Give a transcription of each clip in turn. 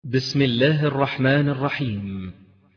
بسم الله الرحمن الرحيم.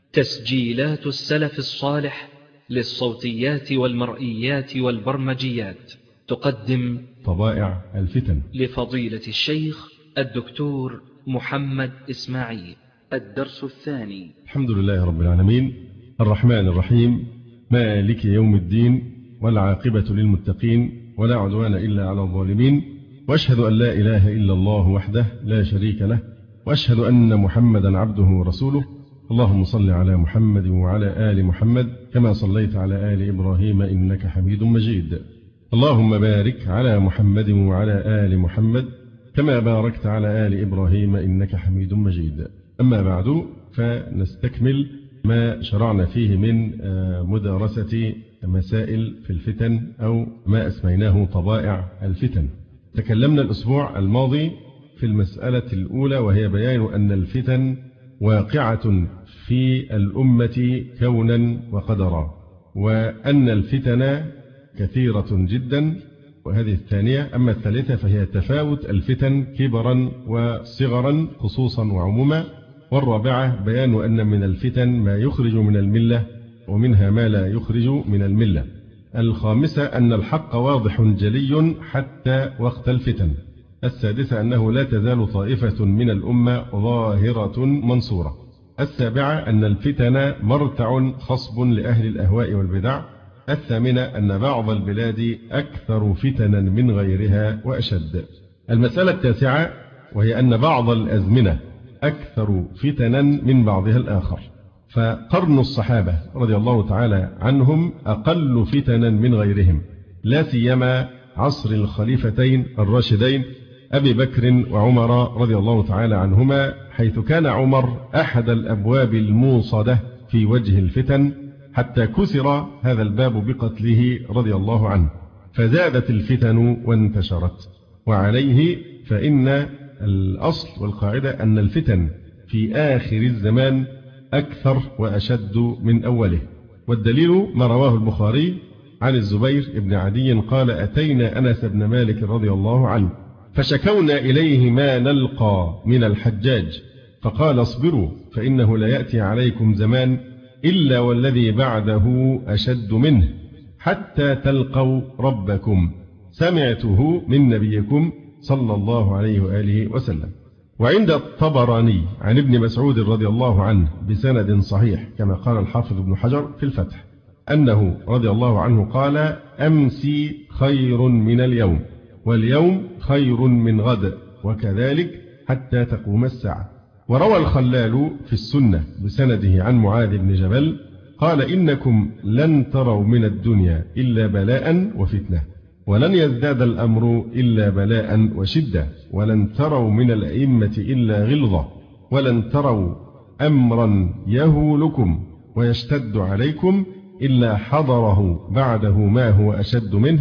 تسجيلات السلف الصالح للصوتيات والمرئيات والبرمجيات تقدم طبائع الفتن لفضيلة الشيخ الدكتور محمد إسماعيل. الدرس الثاني. الحمد لله رب العالمين الرحمن الرحيم مالك يوم الدين، والعاقبة للمتقين، ولا عدوان إلا على الظالمين، وأشهد أن لا إله إلا الله وحده لا شريك له، وأشهد أن محمدا عبده ورسوله. اللهم صل على محمد وعلى آل محمد كما صليت على آل إبراهيم إنك حميد مجيد. اللهم بارك على محمد وعلى آل محمد كما باركت على آل إبراهيم إنك حميد مجيد. أما بعد، فنستكمل ما شرعنا فيه من مدارسة مسائل في الفتن، أو ما أسميناه طبائع الفتن. تكلمنا الأسبوع الماضي في المسألة الأولى، وهي بيان أن الفتن واقعة في الأمة كونا وقدرا، وأن الفتن كثيرة جدا، وهذه الثانية. أما الثالثة فهي تفاوت الفتن كبرا وصغرا، خصوصا وعموما. والرابعة بيان أن من الفتن ما يخرج من الملة، ومنها ما لا يخرج من الملة. الخامسة أن الحق واضح جلي حتى وقت الفتن. السادسة أنه لا تزال طائفة من الأمة ظاهرة منصورة. السابعة أن الفتن مرتع خصب لأهل الأهواء والبدع. الثامنة أن بعض البلاد أكثر فتنا من غيرها وأشد. المسألة التاسعة وهي أن بعض الأزمنة أكثر فتنا من بعضها الآخر، فقرن الصحابة رضي الله تعالى عنهم أقل فتنا من غيرهم، لا سيما عصر الخليفتين الراشدين أبي بكر وعمر رضي الله تعالى عنهما، حيث كان عمر أحد الأبواب الموصدة في وجه الفتن، حتى كسر هذا الباب بقتله رضي الله عنه، فزادت الفتن وانتشرت. وعليه فإن الأصل والقاعدة أن الفتن في آخر الزمان أكثر وأشد من أوله. والدليل ما رواه البخاري عن الزبير بن عدي قال: أتينا أنس بن مالك رضي الله عنه فشكونا إليه ما نلقى من الحجاج، فقال: اصبروا فإنه لا يأتي عليكم زمان إلا والذي بعده أشد منه، حتى تلقوا ربكم، سمعته من نبيكم صلى الله عليه وآله وسلم. وعند الطبراني عن ابن مسعود رضي الله عنه بسند صحيح، كما قال الحافظ ابن حجر في الفتح، أنه رضي الله عنه قال: أمسي خير من اليوم، واليوم خير من غد، وكذلك حتى تقوم الساعة. وروى الخلال في السنة بسنده عن معاذ بن جبل قال: إنكم لن تروا من الدنيا إلا بلاء وفتنة، ولن يزداد الأمر إلا بلاء وشدة، ولن تروا من الأئمة إلا غلظة، ولن تروا أمرا يهولكم ويشتد عليكم إلا حضره بعده ما هو أشد منه،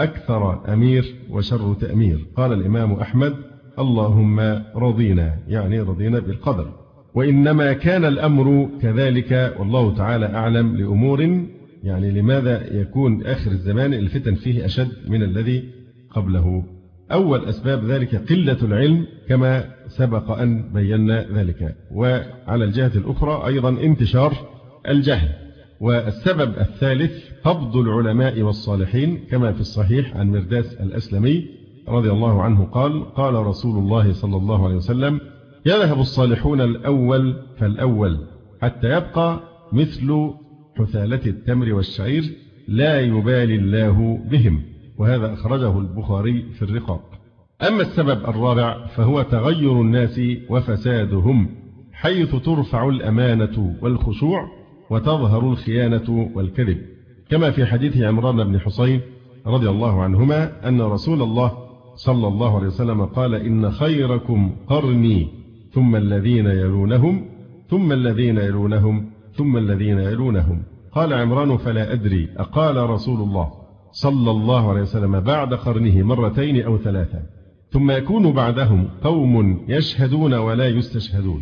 أكثر أمير وشر تأمير. قال الإمام أحمد: اللهم رضينا، يعني رضينا بالقدر. وإنما كان الأمر كذلك، والله تعالى أعلم، لأمور، يعني لماذا يكون آخر الزمان الفتن فيه أشد من الذي قبله؟ أول أسباب ذلك قلة العلم، كما سبق أن بينا ذلك، وعلى الجهة الأخرى أيضا انتشار الجهل. والسبب الثالث قبض العلماء والصالحين، كما في الصحيح عن مرداس الأسلمي رضي الله عنه قال: قال رسول الله صلى الله عليه وسلم: يذهب الصالحون الأول فالأول، حتى يبقى مثل حثالة التمر والشعير، لا يبالي الله بهم. وهذا أخرجه البخاري في الرقاق. أما السبب الرابع فهو تغير الناس وفسادهم، حيث ترفع الأمانة والخشوع، وتظهر الخيانة والكذب، كما في حديث عمران بن حسين رضي الله عنهما أن رسول الله صلى الله عليه وسلم قال: إن خيركم قرني، ثم الذين يلونهم، ثم الذين يلونهم، ثم الذين يلونهم. قال عمران: فلا أدري أقال رسول الله صلى الله عليه وسلم بعد قرنه مرتين أو ثلاثة، ثم يكون بعدهم قوم يشهدون ولا يستشهدون،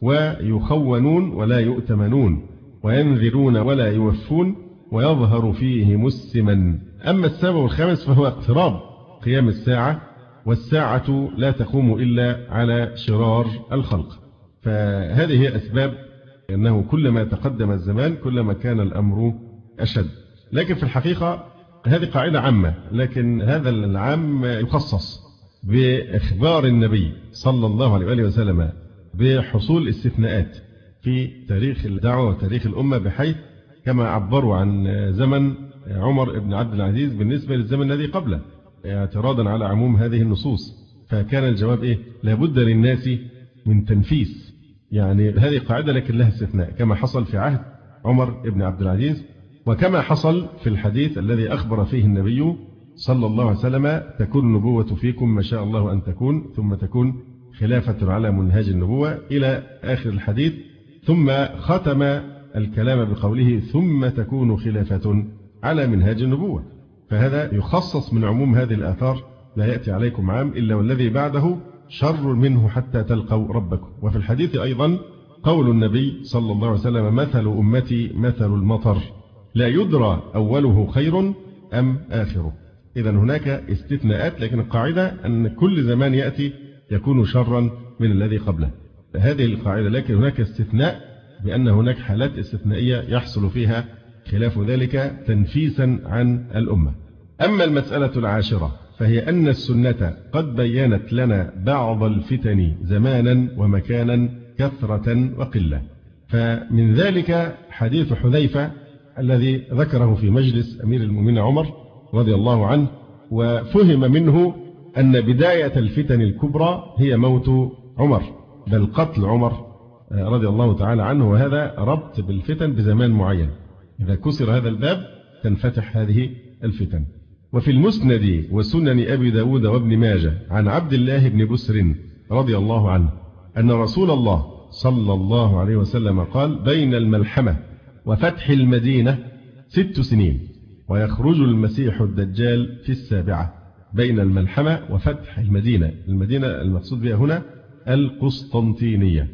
ويخونون ولا يؤتمنون، وينذرون ولا يوفون، ويظهر فيه مسلما. أما السبب الخامس فهو اقتراب قيام الساعة، والساعة لا تقوم إلا على شرار الخلق. فهذه هي أسباب أنه كلما تقدم الزمان كلما كان الأمر أشد. لكن في الحقيقة هذه قاعدة عامة، لكن هذا العام يخصص بإخبار النبي صلى الله عليه وآله وسلم بحصول استثناءات في تاريخ الدعوة وتاريخ الأمة، بحيث كما عبروا عن زمن عمر بن عبد العزيز بالنسبة للزمن الذي قبله اعتراضا على عموم هذه النصوص، فكان الجواب إيه؟ لابد للناس من تنفيس، يعني هذه قاعدة لكن لها استثناء، كما حصل في عهد عمر بن عبد العزيز، وكما حصل في الحديث الذي أخبر فيه النبي صلى الله عليه وسلم تكون النبوة فيكم ما شاء الله أن تكون، ثم تكون خلافة على منهاج النبوة إلى آخر الحديث، ثم ختم الكلام بقوله ثم تكون خلافة على منهاج النبوة. فهذا يخصص من عموم هذه الآثار، لا يأتي عليكم عام إلا والذي بعده شر منه حتى تلقوا ربكم. وفي الحديث أيضا قول النبي صلى الله عليه وسلم مثل أمتي مثل المطر لا يدرى أوله خير أم آخره. إذا هناك استثناءات، لكن القاعدة أن كل زمان يأتي يكون شرا من الذي قبله، هذه القاعدة. لكن هناك استثناء بأن هناك حالات استثنائية يحصل فيها خلاف ذلك تنفيسا عن الأمة. أما المسألة العاشرة فهي أن السنة قد بيّنت لنا بعض الفتن زمانا ومكانا كثرة وقلة. فمن ذلك حديث حذيفة الذي ذكره في مجلس أمير المؤمنين عمر رضي الله عنه، وفهم منه أن بداية الفتن الكبرى هي موت عمر، بل قتل عمر رضي الله تعالى عنه، وهذا ربط بالفتن بزمان معين، إذا كسر هذا الباب تنفتح هذه الفتن. وفي المسند وسنن أبي داود وابن ماجه عن عبد الله بن بسر رضي الله عنه أن رسول الله صلى الله عليه وسلم قال بين الملحمة وفتح المدينة 6 سنين ويخرج المسيح الدجال في 7. بين الملحمة وفتح المدينة، المدينة المقصود بها هنا القسطنطينية،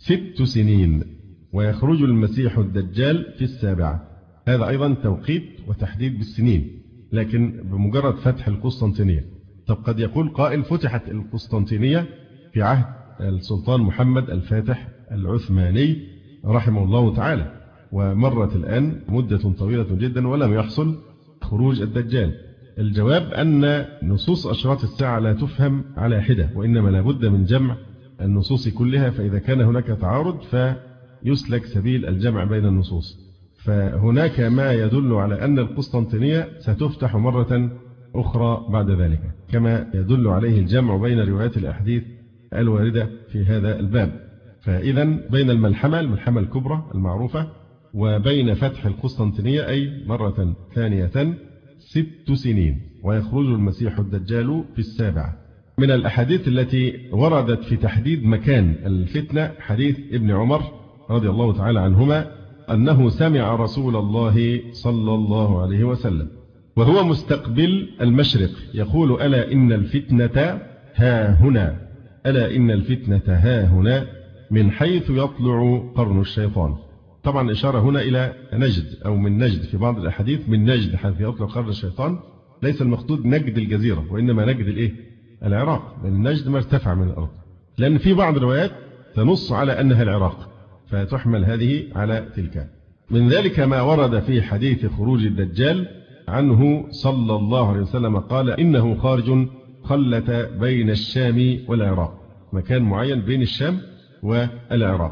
6 سنين ويخرج المسيح الدجال في 7. هذا أيضا توقيت وتحديد بالسنين، لكن بمجرد فتح القسطنطينية. طب قد يقول قائل فتحت القسطنطينية في عهد السلطان محمد الفاتح العثماني رحمه الله تعالى، ومرت الآن مدة طويلة جدا ولم يحصل خروج الدجال. الجواب أن نصوص أشراط الساعة لا تفهم على حدة، وإنما لابد من جمع النصوص كلها، فإذا كان هناك تعارض فيسلك سبيل الجمع بين النصوص. فهناك ما يدل على أن القسطنطينية ستفتح مرة أخرى بعد ذلك، كما يدل عليه الجمع بين روايات الأحاديث الواردة في هذا الباب. فإذا بين الملحمة الكبرى المعروفة وبين فتح القسطنطينية أي مرة ثانية 6 سنين ويخرج المسيح الدجال في 7. من الأحاديث التي وردت في تحديد مكان الفتنة حديث ابن عمر رضي الله تعالى عنهما أنه سمع رسول الله صلى الله عليه وسلم وهو مستقبل المشرق يقول ألا إن الفتنة ها هنا، ألا إن الفتنة ها هنا من حيث يطلع قرن الشيطان. طبعا إشارة هنا إلى نجد أو من نجد، في بعض الأحاديث من نجد حيث يطلع قرن الشيطان، ليس المقصود نجد الجزيرة وإنما نجد العراق، لأن نجد ما ارتفع من الأرض، لأن في بعض الروايات تنص على أنها العراق فتحمل هذه على تلك. من ذلك ما ورد في حديث خروج الدجال عنه صلى الله عليه وسلم قال إنه خارج خلة بين الشام والعراق، مكان معين بين الشام والعراق.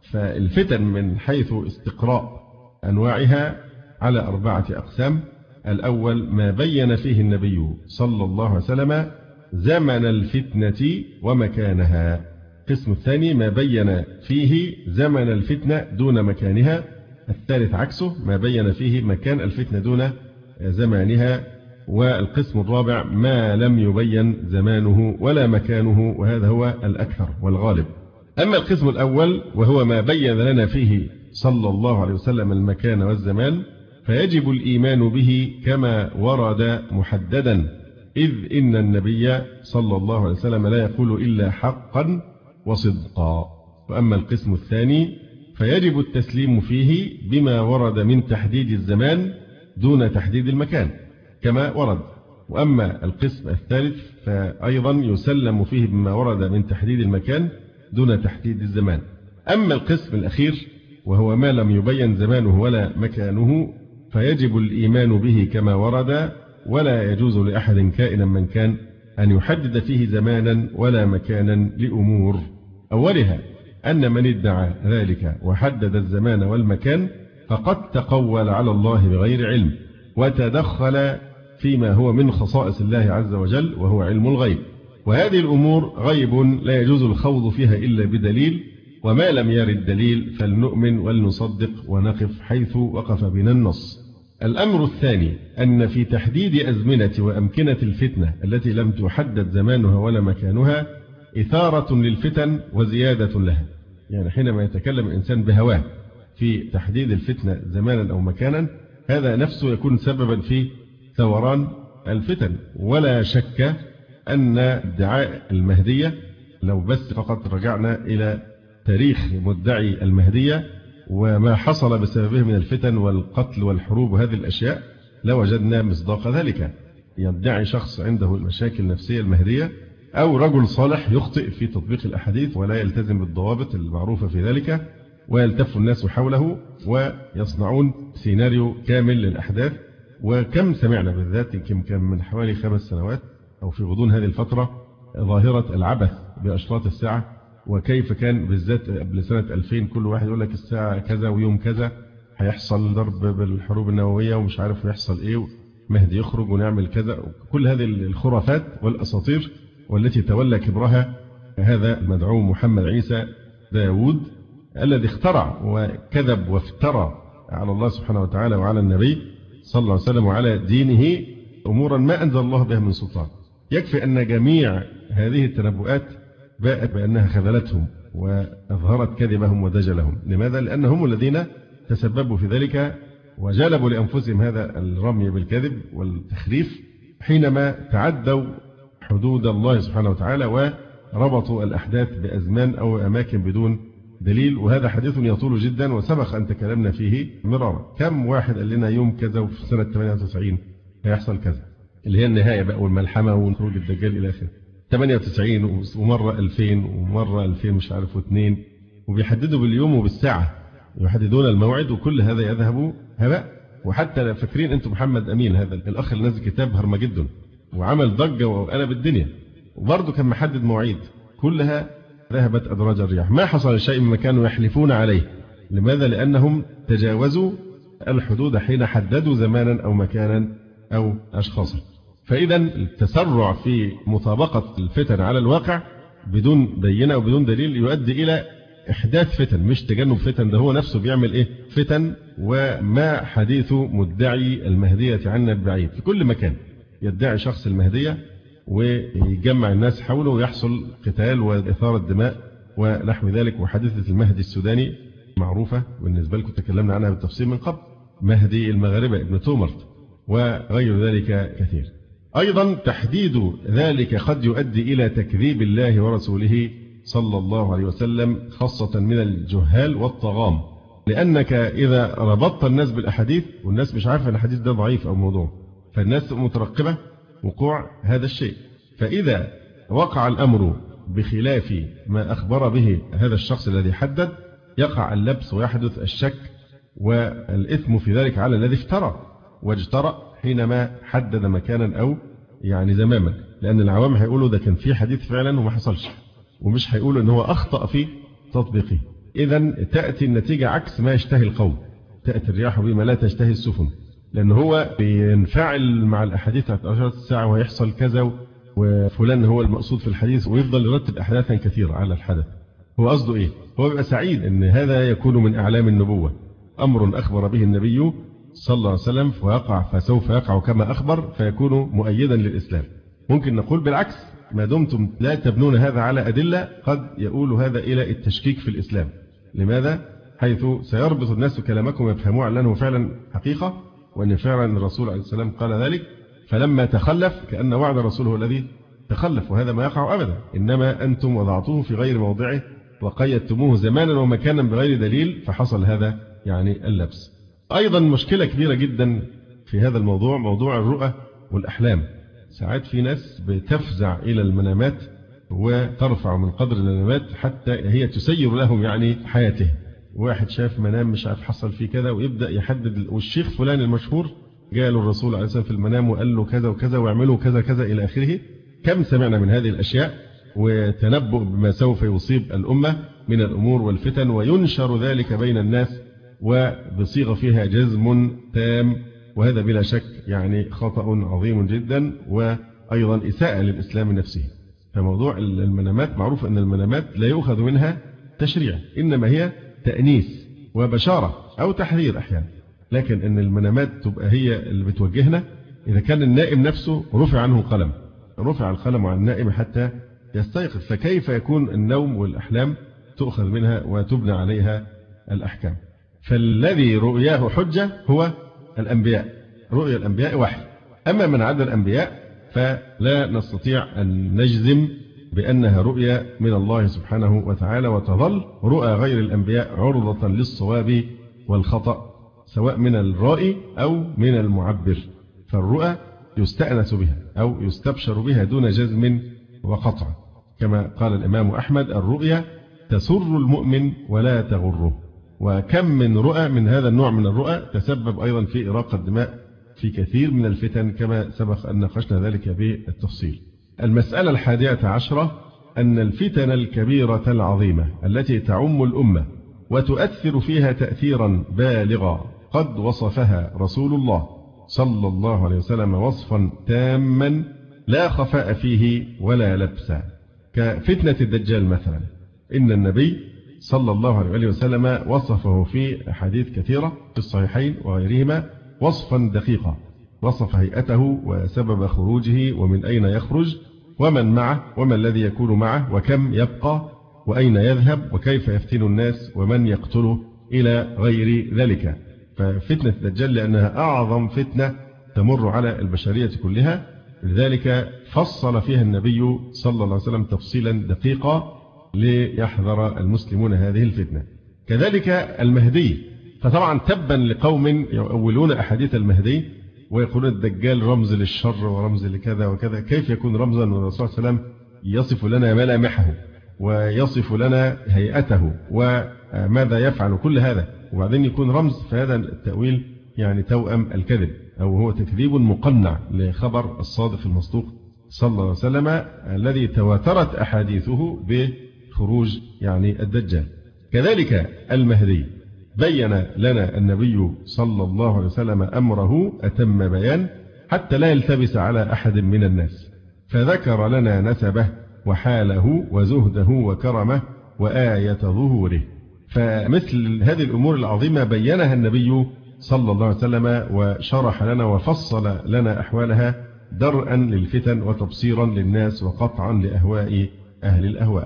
فالفتن من حيث استقراء أنواعها على 4 أقسام. الأول ما بين فيه النبي صلى الله عليه وسلم زمن الفتنة ومكانها. القسم الثاني ما بين فيه زمن الفتنة دون مكانها. الثالث عكسه ما بين فيه مكان الفتنة دون زمانها. والقسم الرابع ما لم يبين زمانه ولا مكانه، وهذا هو الأكثر والغالب. أما القسم الأول وهو ما بين لنا فيه صلى الله عليه وسلم المكان والزمان، فيجب الإيمان به كما ورد محددا، إذ إن النبي صلى الله عليه وسلم لا يقول إلا حقا وصدقا. وأما القسم الثاني فيجب التسليم فيه بما ورد من تحديد الزمان دون تحديد المكان كما ورد. وأما القسم الثالث فأيضا يسلم فيه بما ورد من تحديد المكان دون تحديد الزمان. أما القسم الأخير وهو ما لم يبين زمانه ولا مكانه فيجب الإيمان به كما ورد، ولا يجوز لأحد كائنا من كان أن يحدد فيه زمانا ولا مكانا لأمور. أولها أن من ادعى ذلك وحدد الزمان والمكان فقد تقول على الله بغير علم وتدخل فيما هو من خصائص الله عز وجل وهو علم الغيب، وهذه الأمور غيب لا يجوز الخوض فيها إلا بدليل، وما لم يرد دليل فلنؤمن ولنصدق ونقف حيث وقف بنا النص. الأمر الثاني أن في تحديد أزمنة وأمكنة الفتنة التي لم تحدد زمانها ولا مكانها إثارة للفتن وزيادة لها. يعني حينما يتكلم الإنسان بهواه في تحديد الفتنة زمانا أو مكانا هذا نفسه يكون سببا في ثوران الفتن. ولا شك أن ادعاء المهدية لو بس فقط رجعنا إلى تاريخ مدعي المهدية وما حصل بسببه من الفتن والقتل والحروب وهذه الأشياء لوجدنا مصداق ذلك. يدعي شخص عنده المشاكل النفسية المهدية أو رجل صالح يخطئ في تطبيق الأحاديث ولا يلتزم بالضوابط المعروفة في ذلك، ويلتف الناس حوله ويصنعون سيناريو كامل للأحداث. وكم سمعنا بالذات كم من حوالي 5 سنوات أو في غضون هذه الفترة ظاهرة العبث بأشراط الساعة، وكيف كان بالذات قبل سنة 2000 كل واحد يقول لك الساعة كذا ويوم كذا هيحصل ضرب بالحروب النووية ومش عارف يحصل إيه، مهدي يخرج ونعمل كذا. كل هذه الخرافات والأساطير والتي تولى كبرها هذا المدعو محمد عيسى داود الذي اخترع وكذب وافترى على الله سبحانه وتعالى وعلى النبي صلى الله عليه وسلم وعلى دينه أمورا ما أنزل الله بها من سلطان. يكفي أن جميع هذه التنبؤات باءت بأنها خذلتهم وأظهرت كذبهم ودجلهم. لماذا؟ لأنهم الذين تسببوا في ذلك وجلبوا لأنفسهم هذا الرمي بالكذب والتخريف حينما تعدوا حدود الله سبحانه وتعالى وربطوا الأحداث بأزمان أو أماكن بدون دليل. وهذا حديث يطول جدا وسبق أن تكلمنا فيه مرارا. كم واحد قال لنا يوم كذا وفي سنة 98 هيحصل كذا، اللي هي النهاية بقى والملحمة وخروج الدجال إلى آخره. 98 ومرة 2000 ومرة 2000 مش عارف و2، وبيحددوا باليوم وبالساعة يحددون الموعد، وكل هذا يذهب هباء. وحتى فاكرين أنتم محمد أمين هذا الأخ اللي نزل كتاب هرمجدون وعمل ضجة وقلب الدنيا وبرضه كان محدد مواعيد، كلها ذهبت أدراج الرياح. ما حصل شيء مما كانوا يحلفون عليه. لماذا؟ لأنهم تجاوزوا الحدود حين حددوا زمانا أو مكانا أو أشخاصا. فإذا التسرع في مطابقة الفتن على الواقع بدون بينة وبدون دليل يؤدي إلى إحداث فتن مش تجنب فتن. ده هو نفسه بيعمل إيه؟ فتن. وما حديث مدعي المهدية عنا بعيد. في كل مكان يدعي شخص المهدية ويجمع الناس حوله ويحصل قتال وإثارة دماء ونحو ذلك. وحادثة المهدي السوداني معروفة بالنسبة لكم، تكلمنا عنها بالتفصيل من قبل. مهدي المغاربة ابن تومرت وغير ذلك كثير. أيضا تحديد ذلك قد يؤدي إلى تكذيب الله ورسوله صلى الله عليه وسلم خاصة من الجهال والطغام، لأنك إذا ربطت الناس بالأحاديث والناس مش عارفة الحديث ده ضعيف أو موضوع فالناس مترقبة وقوع هذا الشيء. فإذا وقع الأمر بخلاف ما أخبر به هذا الشخص الذي حدد يقع اللبس ويحدث الشك والإثم في ذلك على الذي افترى واجترأ حينما حدد مكانا أو يعني زماما. لأن العوام هيقولوا ده كان في حديث فعلا وما حصلش، ومش هيقولوا أنه هو أخطأ في تطبيقه. إذن تأتي النتيجة عكس ما يشتهي القوم. تأتي الرياح بما لا تشتهي السفن، لأن هو بينفعل مع الأحاديث على أشراط الساعة ويحصل كذا وفلان هو المقصود في الحديث ويفضل يرتب أحداثا كثيرة على الحدث. هو قصده إيه؟ هو بيبقى سعيد أن هذا يكون من أعلام النبوة، أمر أخبر به النبي صلى الله عليه وسلم فيقع فسوف يقع كما أخبر فيكون مؤيدا للإسلام. ممكن نقول بالعكس، ما دمتم لا تبنون هذا على أدلة قد يؤول هذا إلى التشكيك في الإسلام. لماذا؟ حيث سيربط الناس كلامكم ويفهموا على أنه فعلا حقيقة وأن فعلا الرسول عليه السلام قال ذلك، فلما تخلف كأن وعد الرسول هو الذي تخلف، وهذا ما يقع أبدا. إنما أنتم وضعتوه في غير موضعه وقيدتموه زمانا ومكانا بغير دليل فحصل هذا يعني اللبس. أيضا مشكلة كبيرة جدا في هذا الموضوع موضوع الرؤى والأحلام. ساعات في ناس بتفزع إلى المنامات وترفع من قدر المنامات حتى هي تسير لهم يعني حياته. واحد شاف منام مش عارف حصل فيه كذا ويبدأ يحدد، والشيخ فلان المشهور جاء له الرسول عليه الصلاة والسلام في المنام وقال له كذا وكذا واعملوا كذا كذا إلى آخره. كم سمعنا من هذه الأشياء، وتنبؤ بما سوف يصيب الأمة من الأمور والفتن، وينشر ذلك بين الناس وبصيغة فيها جزم تام، وهذا بلا شك يعني خطأ عظيم جدا، وأيضا إساءة للإسلام نفسه. فموضوع المنامات معروف أن المنامات لا يؤخذ منها تشريع، إنما هي تأنيس وبشارة أو تحذير أحيانا. لكن أن المنامات تبقى هي اللي بتوجهنا، إذا كان النائم نفسه رفع عنه قلم، رفع القلم عن النائم حتى يستيقظ، فكيف يكون النوم والأحلام تؤخذ منها وتبنى عليها الأحكام؟ فالذي رؤياه حجة هو الأنبياء، رؤيا الأنبياء وحي. أما من عدا الأنبياء فلا نستطيع أن نجزم بأنها رؤيا من الله سبحانه وتعالى، وتظل رؤى غير الأنبياء عرضة للصواب والخطأ، سواء من الرائي أو من المعبر. فالرؤى يستأنس بها أو يستبشر بها دون جزم وقطع، كما قال الإمام أحمد: الرؤيا تسر المؤمن ولا تغره. وكم من رؤى من هذا النوع من الرؤى تسبب أيضا في إراقة الدماء في كثير من الفتن، كما سبق أن ناقشنا ذلك بالتفصيل. المسألة 11 أن الفتن الكبيرة العظيمة التي تعم الأمة وتؤثر فيها تأثيرا بالغا قد وصفها رسول الله صلى الله عليه وسلم وصفا تاما لا خفاء فيه ولا لبس، كفتنة الدجال مثلا. إن النبي صلى الله عليه وسلم وصفه في أحاديث كثيرة في الصحيحين وغيرهما وصفا دقيقا، وصف هيئته وسبب خروجه ومن أين يخرج ومن معه وما الذي يكون معه وكم يبقى وأين يذهب وكيف يفتن الناس ومن يقتله إلى غير ذلك. ففتنة الدجال لأنها أعظم فتنة تمر على البشرية كلها، لذلك فصل فيها النبي صلى الله عليه وسلم تفصيلا دقيقا ليحذر المسلمون هذه الفتنة. كذلك المهدي، فطبعا تبا لقوم يؤولون أحاديث المهدي ويقولون الدجال رمز للشر ورمز لكذا وكذا. كيف يكون رمزا والرسول صلى الله عليه وسلم يصف لنا ملامحه ويصف لنا هيئته وماذا يفعل كل هذا وبعدين يكون رمز؟ فهذا التأويل يعني توأم الكذب، أو هو تكذيب مقنع لخبر الصادق المصدوق صلى الله عليه وسلم الذي تواترت أحاديثه بخروج يعني الدجال. كذلك المهدي بين لنا النبي صلى الله عليه وسلم أمره أتم بيان حتى لا يلتبس على أحد من الناس، فذكر لنا نسبه وحاله وزهده وكرمه وآية ظهوره. فمثل هذه الأمور العظيمة بينها النبي صلى الله عليه وسلم وشرح لنا وفصل لنا أحوالها درءا للفتن وتبصيرا للناس وقطعا لأهواء أهل الأهواء.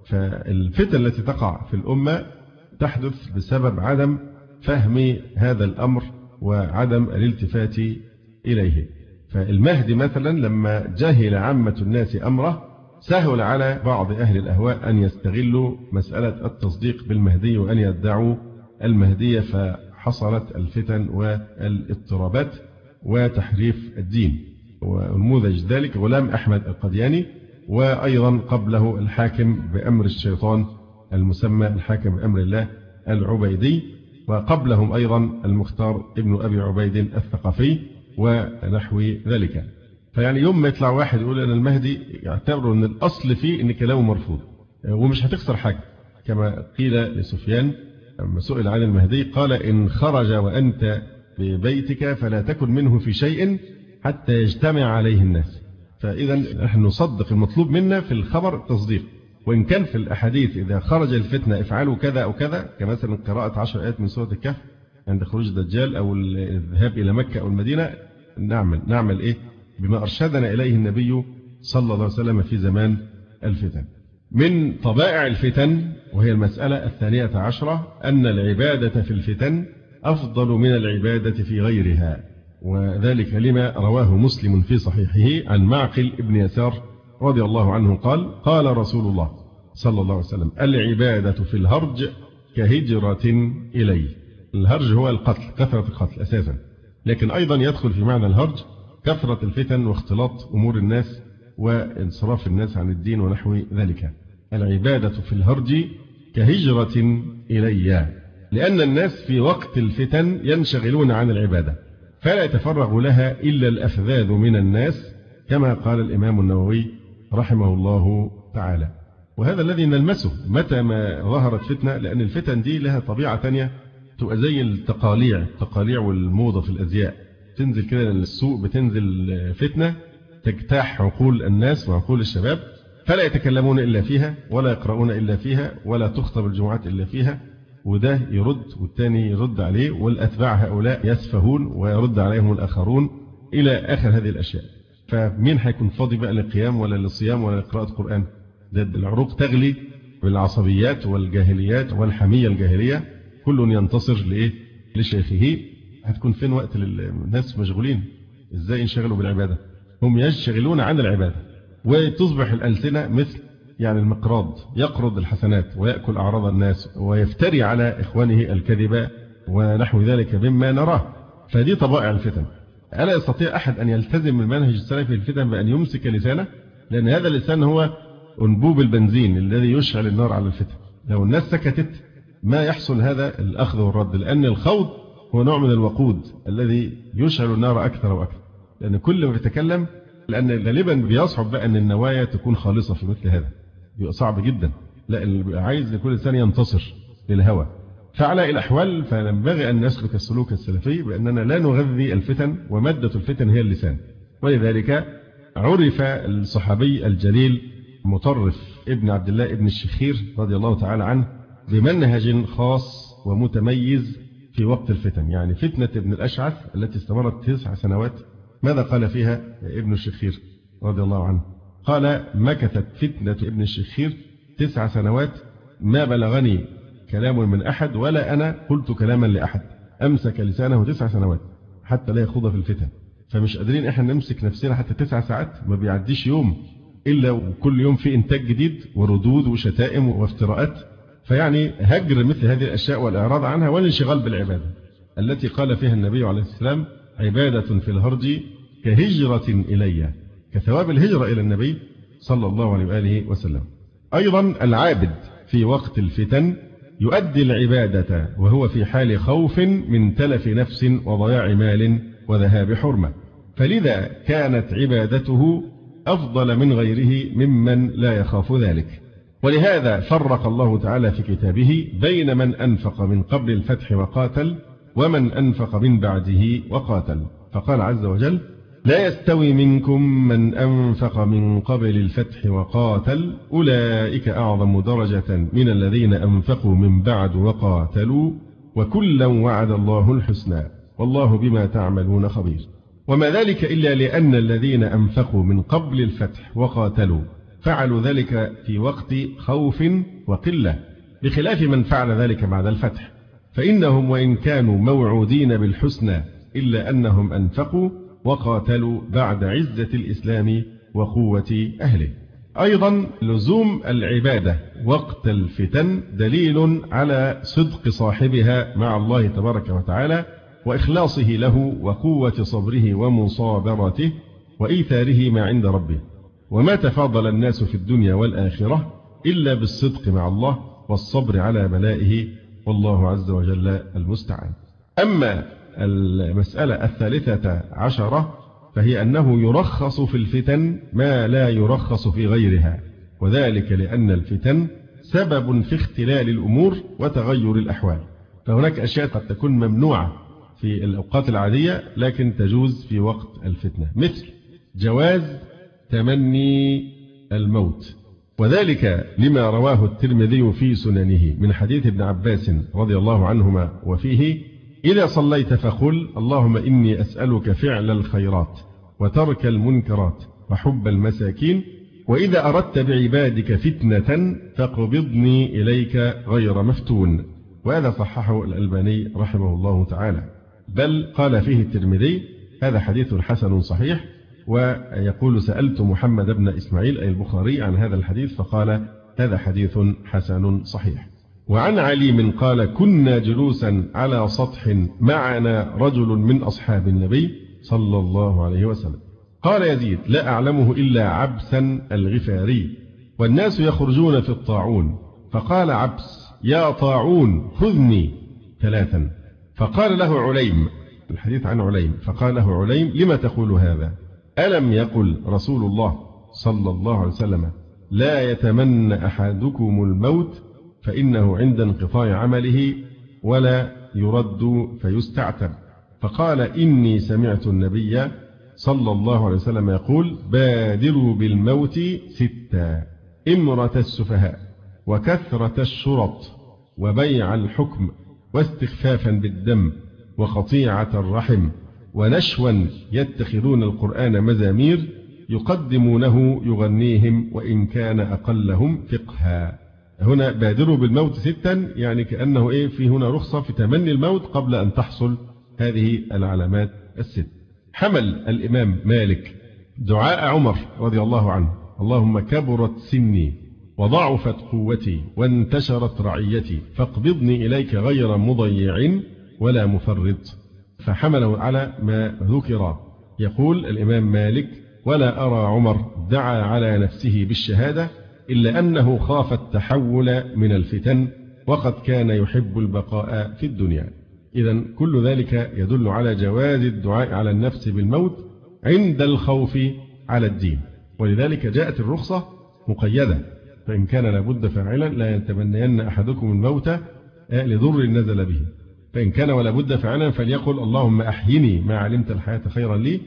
فالفتن التي تقع في الأمة تحدث بسبب عدم فهم هذا الأمر وعدم الالتفات إليه. فالمهدي مثلا لما جهل عامة الناس أمره سهل على بعض أهل الأهواء أن يستغلوا مسألة التصديق بالمهدي وأن يدعوا المهدية، فحصلت الفتن والاضطرابات وتحريف الدين. ونموذج ذلك غلام أحمد القدياني، وأيضا قبله الحاكم بأمر الشيطان المسمى الحاكم بأمر الله العبيدي، وقبلهم أيضا المختار ابن أبي عبيد الثقفي ونحو ذلك. فيعني يوم ما يطلع واحد يقول أن المهدي يعتبر أن الأصل فيه أن كلامه مرفوض ومش هتخسر حاجة، كما قيل لسفيان لما سئل عن المهدي قال: إن خرج وأنت ببيتك فلا تكن منه في شيء حتى يجتمع عليه الناس. فإذا نحن نصدق المطلوب منا في الخبر تصديق، وإن كان في الأحاديث إذا خرج الفتنة افعلوا كذا أو كذا، كمثلا قراءة 10 آيات من سورة الكهف عند خروج الدجال أو الذهاب إلى مكة أو المدينة، نعمل إيه بما أرشدنا إليه النبي صلى الله عليه وسلم في زمان الفتن. من طبائع الفتن وهي المسألة 12 أن العبادة في الفتن أفضل من العبادة في غيرها، وذلك لما رواه مسلم في صحيحه عن معقل ابن يسار رضي الله عنه قال: قال رسول الله صلى الله عليه وسلم: العبادة في الهرج كهجرة إليه. الهرج هو القتل، كثرة القتل أساسا، لكن أيضا يدخل في معنى الهرج كثرة الفتن واختلاط أمور الناس وانصراف الناس عن الدين ونحو ذلك. العبادة في الهرج كهجرة إلي، لأن الناس في وقت الفتن ينشغلون عن العبادة فلا يتفرغ لها إلا الأفذاذ من الناس، كما قال الإمام النووي رحمه الله تعالى. وهذا الذي نلمسه متى ما ظهرت فتنة، لأن الفتن دي لها طبيعة تانية، تبقى زي التقاليع والموضة في الأزياء، تنزل كده للسوق، بتنزل فتنة تجتاح عقول الناس وعقول الشباب، فلا يتكلمون إلا فيها ولا يقرؤون إلا فيها ولا تخطب الجمعات إلا فيها، وده يرد والتاني يرد عليه، والأتباع هؤلاء يسفهون ويرد عليهم الآخرون إلى آخر هذه الأشياء. فمين هيكون فاضي بقى للقيام ولا للصيام ولا لقراءة قرآن؟ ده العروق تغلي بالعصبيات والجاهليات والحمية الجاهلية، كل ينتصر لشيخه. هتكون فين وقت للناس مشغولين؟ إزاي ينشغلوا بالعبادة؟ هم يشغلون عن العبادة، وتصبح الألسنة مثل المقراض يقرض الحسنات ويأكل أعراض الناس ويفتري على إخوانه الكذبة ونحو ذلك مما نراه. فدي طبائع الفتن. ألا يستطيع أحد أن يلتزم المنهج السلفي في الفتن بأن يمسك لسانه؟ لأن هذا اللسان هو أنبوب البنزين الذي يشعل النار على الفتن. لو الناس سكتت ما يحصل هذا الأخذ والرد، لأن الخوض هو نوع من الوقود الذي يشعل النار أكثر وأكثر، لأن كل ما بيتكلم، لأن غالبا بيصعب بقى أن النوايا تكون خالصة في مثل هذا، بيبقى صعب جدا. لا، اللي بيبقى عايز لكل إنسان ينتصر للهوى. فعلى الأحوال فينبغي أن نسلك السلوك السلفي بأننا لا نغذي الفتن، ومادة الفتن هي اللسان. ولذلك عرف الصحابي الجليل مطرف ابن عبد الله ابن الشخير رضي الله تعالى عنه بمنهج خاص ومتميز في وقت الفتن. فتنة ابن الأشعث التي استمرت 9 سنوات، ماذا قال فيها ابن الشخير رضي الله عنه؟ قال: مكثت فتنة ابن الشخير 9 سنوات ما بلغني كلام من أحد ولا أنا قلت كلاما لأحد. أمسك لسانه 9 سنوات حتى لا يخوض في الفتن. فمش قادرين إحنا نمسك نفسنا حتى 9 ساعات، ما بيعديش يوم إلا وكل يوم في إنتاج جديد وردود وشتائم وافتراءات. هجر مثل هذه الأشياء والإعراض عنها والانشغال بالعبادة التي قال فيها النبي عليه السلام: عبادة في الهرج كهجرة إلي، كثواب الهجرة إلى النبي صلى الله عليه وآله وسلم. أيضا العابد في وقت الفتن يؤدي العبادة وهو في حال خوف من تلف نفس وضياع مال وذهاب حرمة، فلذا كانت عبادته أفضل من غيره ممن لا يخاف ذلك. ولهذا فرق الله تعالى في كتابه بين من أنفق من قبل الفتح وقاتل ومن أنفق من بعده وقاتل، فقال عز وجل: لا يستوي منكم من أنفق من قبل الفتح وقاتل أولئك أعظم درجة من الذين أنفقوا من بعد وقاتلوا وكلا وعد الله الحسنى والله بما تعملون خبير. وما ذلك إلا لأن الذين أنفقوا من قبل الفتح وقاتلوا فعلوا ذلك في وقت خوف وقلة، بخلاف من فعل ذلك بعد الفتح، فإنهم وإن كانوا موعودين بالحسنى إلا أنهم أنفقوا وقاتلوا بعد عزة الإسلام وقوة أهله. أيضا لزوم العبادة وقت الفتن دليل على صدق صاحبها مع الله تبارك وتعالى وإخلاصه له وقوة صبره ومصابرته وإيثاره ما عند ربه. وما تفاضل الناس في الدنيا والآخرة إلا بالصدق مع الله والصبر على بلائه، والله عز وجل المستعان. أما المسألة 13 فهي أنه يرخص في الفتن ما لا يرخص في غيرها، وذلك لأن الفتن سبب في اختلال الأمور وتغير الأحوال. فهناك أشياء قد تكون ممنوعة في الأوقات العادية لكن تجوز في وقت الفتنة، مثل جواز تمني الموت، وذلك لما رواه الترمذي في سننه من حديث ابن عباس رضي الله عنهما، وفيه: إذا صليت فقل اللهم إني أسألك فعل الخيرات وترك المنكرات وحب المساكين، وإذا أردت بعبادك فتنة فاقبضني إليك غير مفتون. وهذا صححه الألباني رحمه الله تعالى، بل قال فيه الترمذي: هذا حديث حسن صحيح. ويقول: سألت محمد بن إسماعيل أي البخاري عن هذا الحديث فقال: هذا حديث حسن صحيح. وعن علي قال: كنا جلوسا على سطح معنا رجل من أصحاب النبي صلى الله عليه وسلم، قال يزيد: لا أعلمه إلا عبسا الغفاري، والناس يخرجون في الطاعون، فقال عبس: يا طاعون خذني 3. فقال له عليم، الحديث عن عليم، فقال له عليم: لما تقول هذا؟ ألم يقل رسول الله صلى الله عليه وسلم: لا يتمنى أحدكم الموت فإنه عند انقطاع عمله ولا يرد فيستعتب. فقال: إني سمعت النبي صلى الله عليه وسلم يقول: بادروا بالموت 6: إمرة السفهاء، وكثرة الشرط، وبيع الحكم، واستخفافا بالدم، وقطيعة الرحم، ونشوا يتخذون القرآن مزامير يقدمونه يغنيهم وإن كان أقلهم فقها. هنا بادروا بالموت 6 يعني كأنه في هنا رخصة في تمني الموت قبل أن تحصل هذه العلامات ال6. حمل الإمام مالك دعاء عمر رضي الله عنه: اللهم كبرت سني وضعفت قوتي وانتشرت رعيتي فاقبضني إليك غير مضيع ولا مفرط. فحمله على ما ذكر. يقول الإمام مالك: ولا أرى عمر دعا على نفسه بالشهادة إلا أنه خاف التحول من الفتن، وقد كان يحب البقاء في الدنيا. إذن كل ذلك يدل على جواز الدعاء على النفس بالموت عند الخوف على الدين، ولذلك جاءت الرخصة مقيدة: فإن كان لابد فاعلا لا يتمنين أحدكم الموت لضر نزل به، فإن كان ولا بد فاعلا فليقل: اللهم أحيني ما علمت الحياة خيرا لي،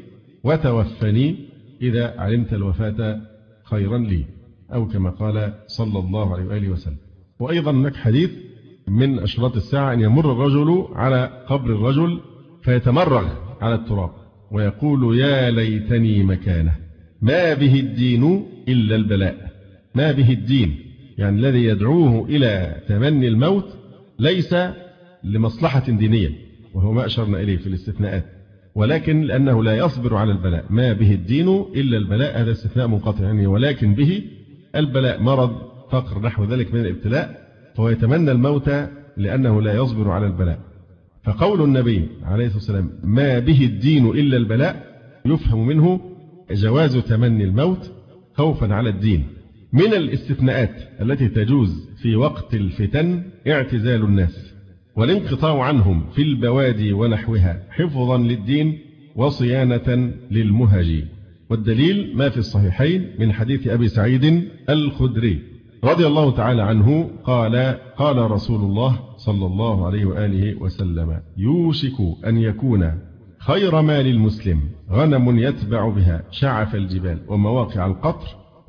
وتوفني إذا علمت الوفاة خيرا لي، أو كما قال صلى الله عليه وآله وسلم. وأيضا هناك حديث من أشراط الساعة أن يمر الرجل على قبر الرجل فيتمرغ على التراب ويقول: يا ليتني مكانه، ما به الدين إلا البلاء. ما به الدين يعني الذي يدعوه إلى تمني الموت ليس لمصلحة دينية، وهو ما أشرنا إليه في الاستثناءات، ولكن لأنه لا يصبر على البلاء. ما به الدين إلا البلاء، هذا استثناء منقطع يعني ولكن به البلاء، مرض، فقر، نحو ذلك من الابتلاء، فهو يتمنى الموت لأنه لا يصبر على البلاء. فقول النبي عليه الصلاة والسلام: ما به الدين إلا البلاء، يفهم منه جواز تمني الموت خوفا على الدين. من الاستثناءات التي تجوز في وقت الفتن اعتزال الناس والانقطاع عنهم في البوادي ونحوها حفظا للدين وصيانة للمهج. والدليل ما في الصحيحين من حديث أبي سعيد الخدري رضي الله تعالى عنه قال: قال رسول الله صلى الله عليه وآله وسلم: يوشك أن يكون خير مال المسلم غنم يتبع بها شعف الجبال ومواقع القطر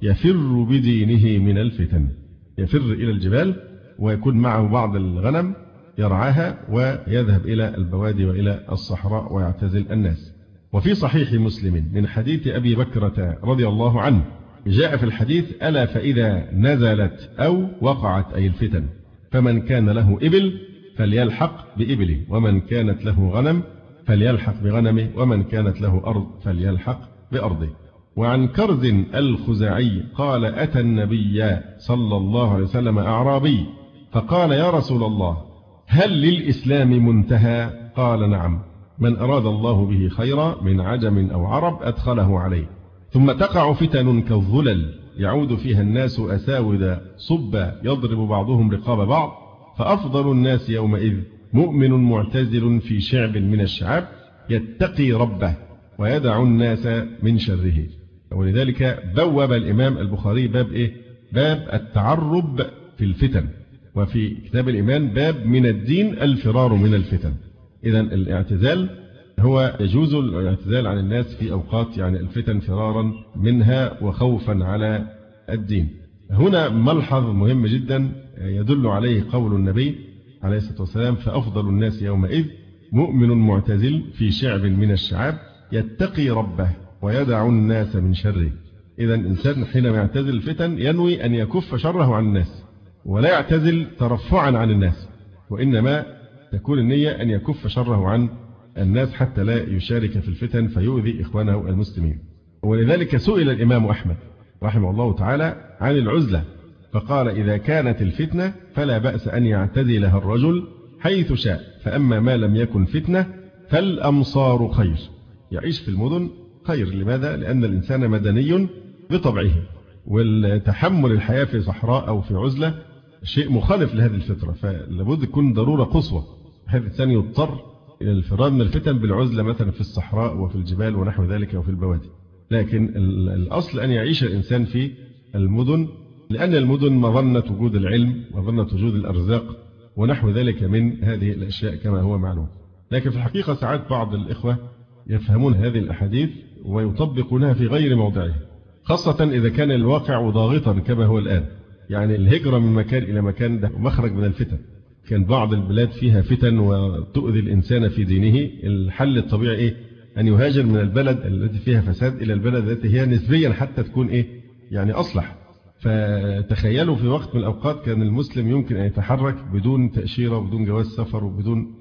يفر بدينه من الفتن. يفر إلى الجبال ويكون معه بعض الغنم يرعاها ويذهب إلى البوادي وإلى الصحراء ويعتزل الناس. وفي صحيح مسلم من حديث أبي بكرة رضي الله عنه جاء في الحديث: ألا فإذا نزلت أو وقعت أي الفتن فمن كان له إبل فليلحق بإبله، ومن كانت له غنم فليلحق بغنمه، ومن كانت له أرض فليلحق بأرضه. وعن كرز الخزاعي قال: أتى النبي صلى الله عليه وسلم أعرابي فقال: يا رسول الله، هل للإسلام منتهى؟ قال: نعم، من أراد الله به خيرا من عجم أو عرب أدخله عليه، ثم تقع فتن كالظلل يعود فيها الناس أساود صبا يضرب بعضهم رقاب بعض، فأفضل الناس يومئذ مؤمن معتزل في شعب من الشعاب يتقي ربه ويدع الناس من شره. ولذلك بوب الإمام البخاري باب باب التعرب في الفتن، وفي كتاب الإيمان باب من الدين الفرار من الفتن. إذن الاعتزال هو يجوز الاعتزال عن الناس في أوقات يعني الفتن فرارا منها وخوفا على الدين. هنا ملحظ مهم جدا يدل عليه قول النبي عليه الصلاة والسلام: فأفضل الناس يومئذ مؤمن معتزل في شعب من الشعاب يتقي ربه ويدع الناس من شره. إذا الإنسان حينما يعتزل الفتن ينوي أن يكف شره عن الناس، ولا يعتزل ترفعا عن الناس، وإنما تكون النية أن يكف شره عن الناس حتى لا يشارك في الفتن فيؤذي إخوانه المسلمين. ولذلك سئل الإمام أحمد رحمه الله تعالى عن العزلة فقال: إذا كانت الفتنة فلا بأس أن يعتزلها الرجل حيث شاء، فأما ما لم يكن فتنة فالأمصار خير. يعيش في المدن خير. لماذا؟ لأن الإنسان مدني بطبعه، والتحمل الحياة في صحراء أو في عزلة شيء مخالف لهذه الفطرة، فلابد تكون ضرورة قصوى بحيث الإنسان يضطر إلى الفرار من الفتن بالعزلة مثلا في الصحراء وفي الجبال ونحو ذلك وفي البوادي. لكن الأصل أن يعيش الإنسان في المدن، لأن المدن مظنة وجود العلم، مظنة وجود الأرزاق ونحو ذلك من هذه الأشياء كما هو معلوم. لكن في الحقيقة ساعات بعض الإخوة يفهمون هذه الأحاديث ويطبقونها في غير موضعها، خاصة إذا كان الواقع ضاغطا كما هو الآن. يعني الهجرة من مكان إلى مكان ده مخرج من الفتن. كان بعض البلاد فيها فتن وتؤذي الإنسان في دينه، الحل الطبيعي إيه؟ أن يهاجر من البلد التي فيها فساد إلى البلد التي هي نسبيا حتى تكون إيه؟ يعني أصلح. فتخيلوا في وقت من الأوقات كان المسلم يمكن أن يتحرك بدون تأشيرة وبدون جواز سفر وبدون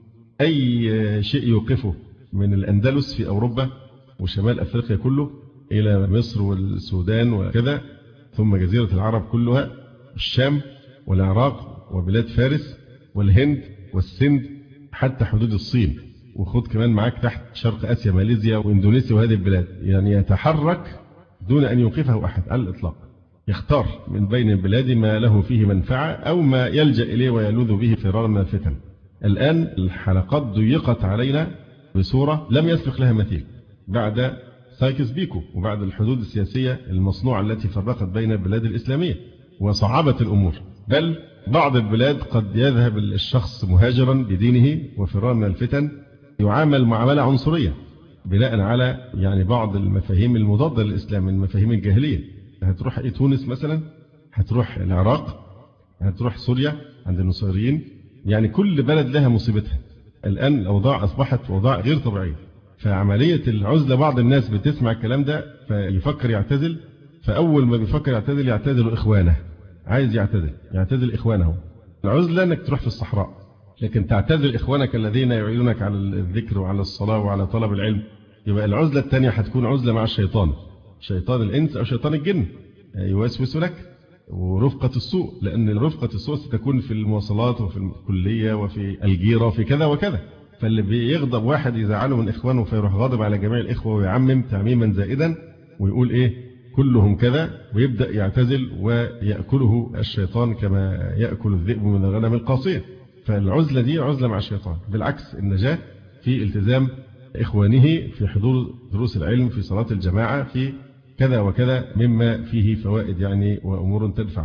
أي شيء يوقفه من الأندلس في أوروبا وشمال أفريقيا كله إلى مصر والسودان وكذا، ثم جزيرة العرب كلها، الشام والعراق وبلاد فارس والهند والسند حتى حدود الصين، وخد كمان معاك تحت شرق آسيا ماليزيا وإندونيسيا وهذه البلاد. يعني يتحرك دون أن يوقفه أحد على الإطلاق، يختار من بين البلاد ما له فيه منفعة أو ما يلجأ إليه ويلوذ به فرارا من الفتن. الآن الحلقات ضيقت علينا بصورة لم يسبق لها مثيل بعد سايكس بيكو وبعد الحدود السياسية المصنوعة التي فرقت بين البلاد الإسلامية وصعبت الأمور. بل بعض البلاد قد يذهب الشخص مهاجرا بدينه وفرارا من الفتن يعامل معاملة عنصرية بناء على يعني بعض المفاهيم المضادة للإسلام من المفاهيم الجاهلية. هتروح تونس مثلا، هتروح العراق، هتروح سوريا عند النصيريين، يعني كل بلد لها مصيبتها. الآن الأوضاع أصبحت أوضاع غير طبيعية، فعملية العزلة بعض الناس بتسمع الكلام ده فيفكر يعتزل، فأول ما بيفكر يعتزل إخوانه، عايز يعتزل إخوانه. العزلة أنك تروح في الصحراء، لكن تعتزل إخوانك الذين يعينونك على الذكر وعلى الصلاة وعلى طلب العلم، يبقى العزلة الثانية هتكون عزلة مع الشيطان، شيطان الإنس أو شيطان الجن يوسوس لك، ورفقة السوء، لأن رفقة السوء ستكون في المواصلات وفي الكلية وفي الجيرة وفي كذا وكذا. فاللي بيغضب واحد يزعله من إخوانه فيروح غاضب على جميع الإخوة ويعمم تعميما زائدا ويقول إيه كلهم كذا، ويبدأ يعتزل ويأكله الشيطان كما يأكل الذئب من الغنم القاصية. فالعزلة دي عزلة مع الشيطان. بالعكس النجاة في التزام إخوانه، في حضور دروس العلم، في صلاة الجماعة، في كذا وكذا مما فيه فوائد يعني وأمور تنفع.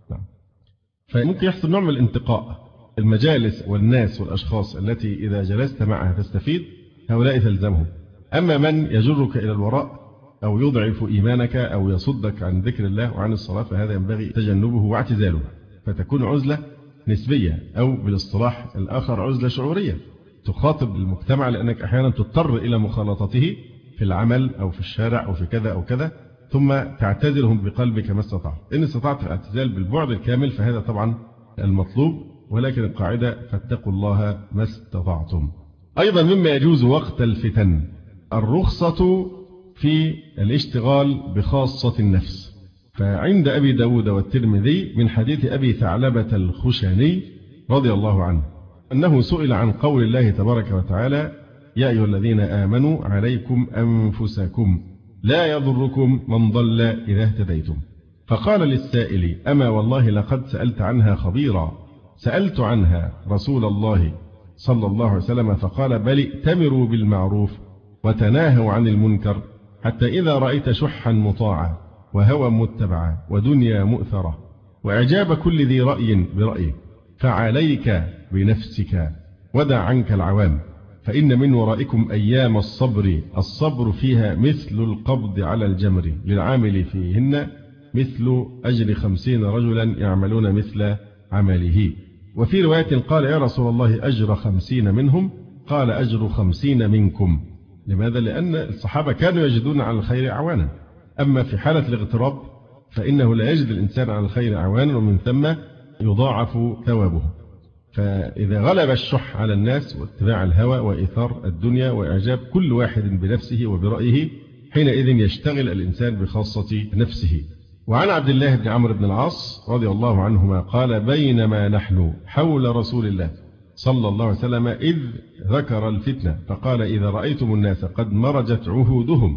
فممكن يحصل نوع من الانتقاء. المجالس والناس والأشخاص التي إذا جلست معها تستفيد، هؤلاء تلزمهم. أما من يجرك إلى الوراء أو يضعف إيمانك أو يصدك عن ذكر الله وعن الصلاة فهذا ينبغي تجنبه واعتزاله، فتكون عزلة نسبية أو بالاصطلاح الآخر عزلة شعورية. تخاطب المجتمع لأنك أحيانا تضطر إلى مخالطته في العمل أو في الشارع أو في كذا أو كذا، ثم تعتزلهم بقلبك ما استطعت. إن استطعت الاعتزال بالبعد الكامل فهذا طبعا المطلوب، ولكن القاعدة فاتقوا الله ما استطعتم. أيضا مما يجوز وقت الفتن الرخصة في الاشتغال بخاصة النفس. فعند أبي داود والترمذي من حديث أبي ثعلبة الخشني رضي الله عنه أنه سئل عن قول الله تبارك وتعالى: يا أيها الذين آمنوا عليكم أنفسكم لا يضركم من ضل إذا اهتديتم. فقال للسائل: أما والله لقد سألت عنها خبيرا، سألت عنها رسول الله صلى الله عليه وسلم فقال: بل ائتمروا بالمعروف وتناهوا عن المنكر، حتى إذا رأيت شحا مطاعا وهوى متبعا ودنيا مؤثرة وإعجاب كل ذي رأي برأيه فعليك بنفسك ودع عنك العوام، فإن من ورائكم أيام الصبر فيها مثل القبض على الجمر، للعامل فيهن مثل أجر 50 رجلا يعملون مثل عمله. وفي رواية قال: يا رسول الله أجر 50 منهم؟ قال: أجر 50 منكم. لماذا؟ لأن الصحابة كانوا يجدون على الخير أعوانا، أما في حالة الاغتراب فإنه لا يجد الإنسان على الخير أعوانا، ومن ثم يضاعف ثوابه. فإذا غلب الشح على الناس واتباع الهوى وإثار الدنيا وإعجاب كل واحد بنفسه وبرأيه، حينئذ يشتغل الإنسان بخاصة نفسه. وعن عبد الله بن عمرو بن العاص رضي الله عنهما قال: بينما نحن حول رسول الله صلى الله عليه وسلم إذ ذكر الفتنة فقال: إذا رأيتم الناس قد مرجت عهودهم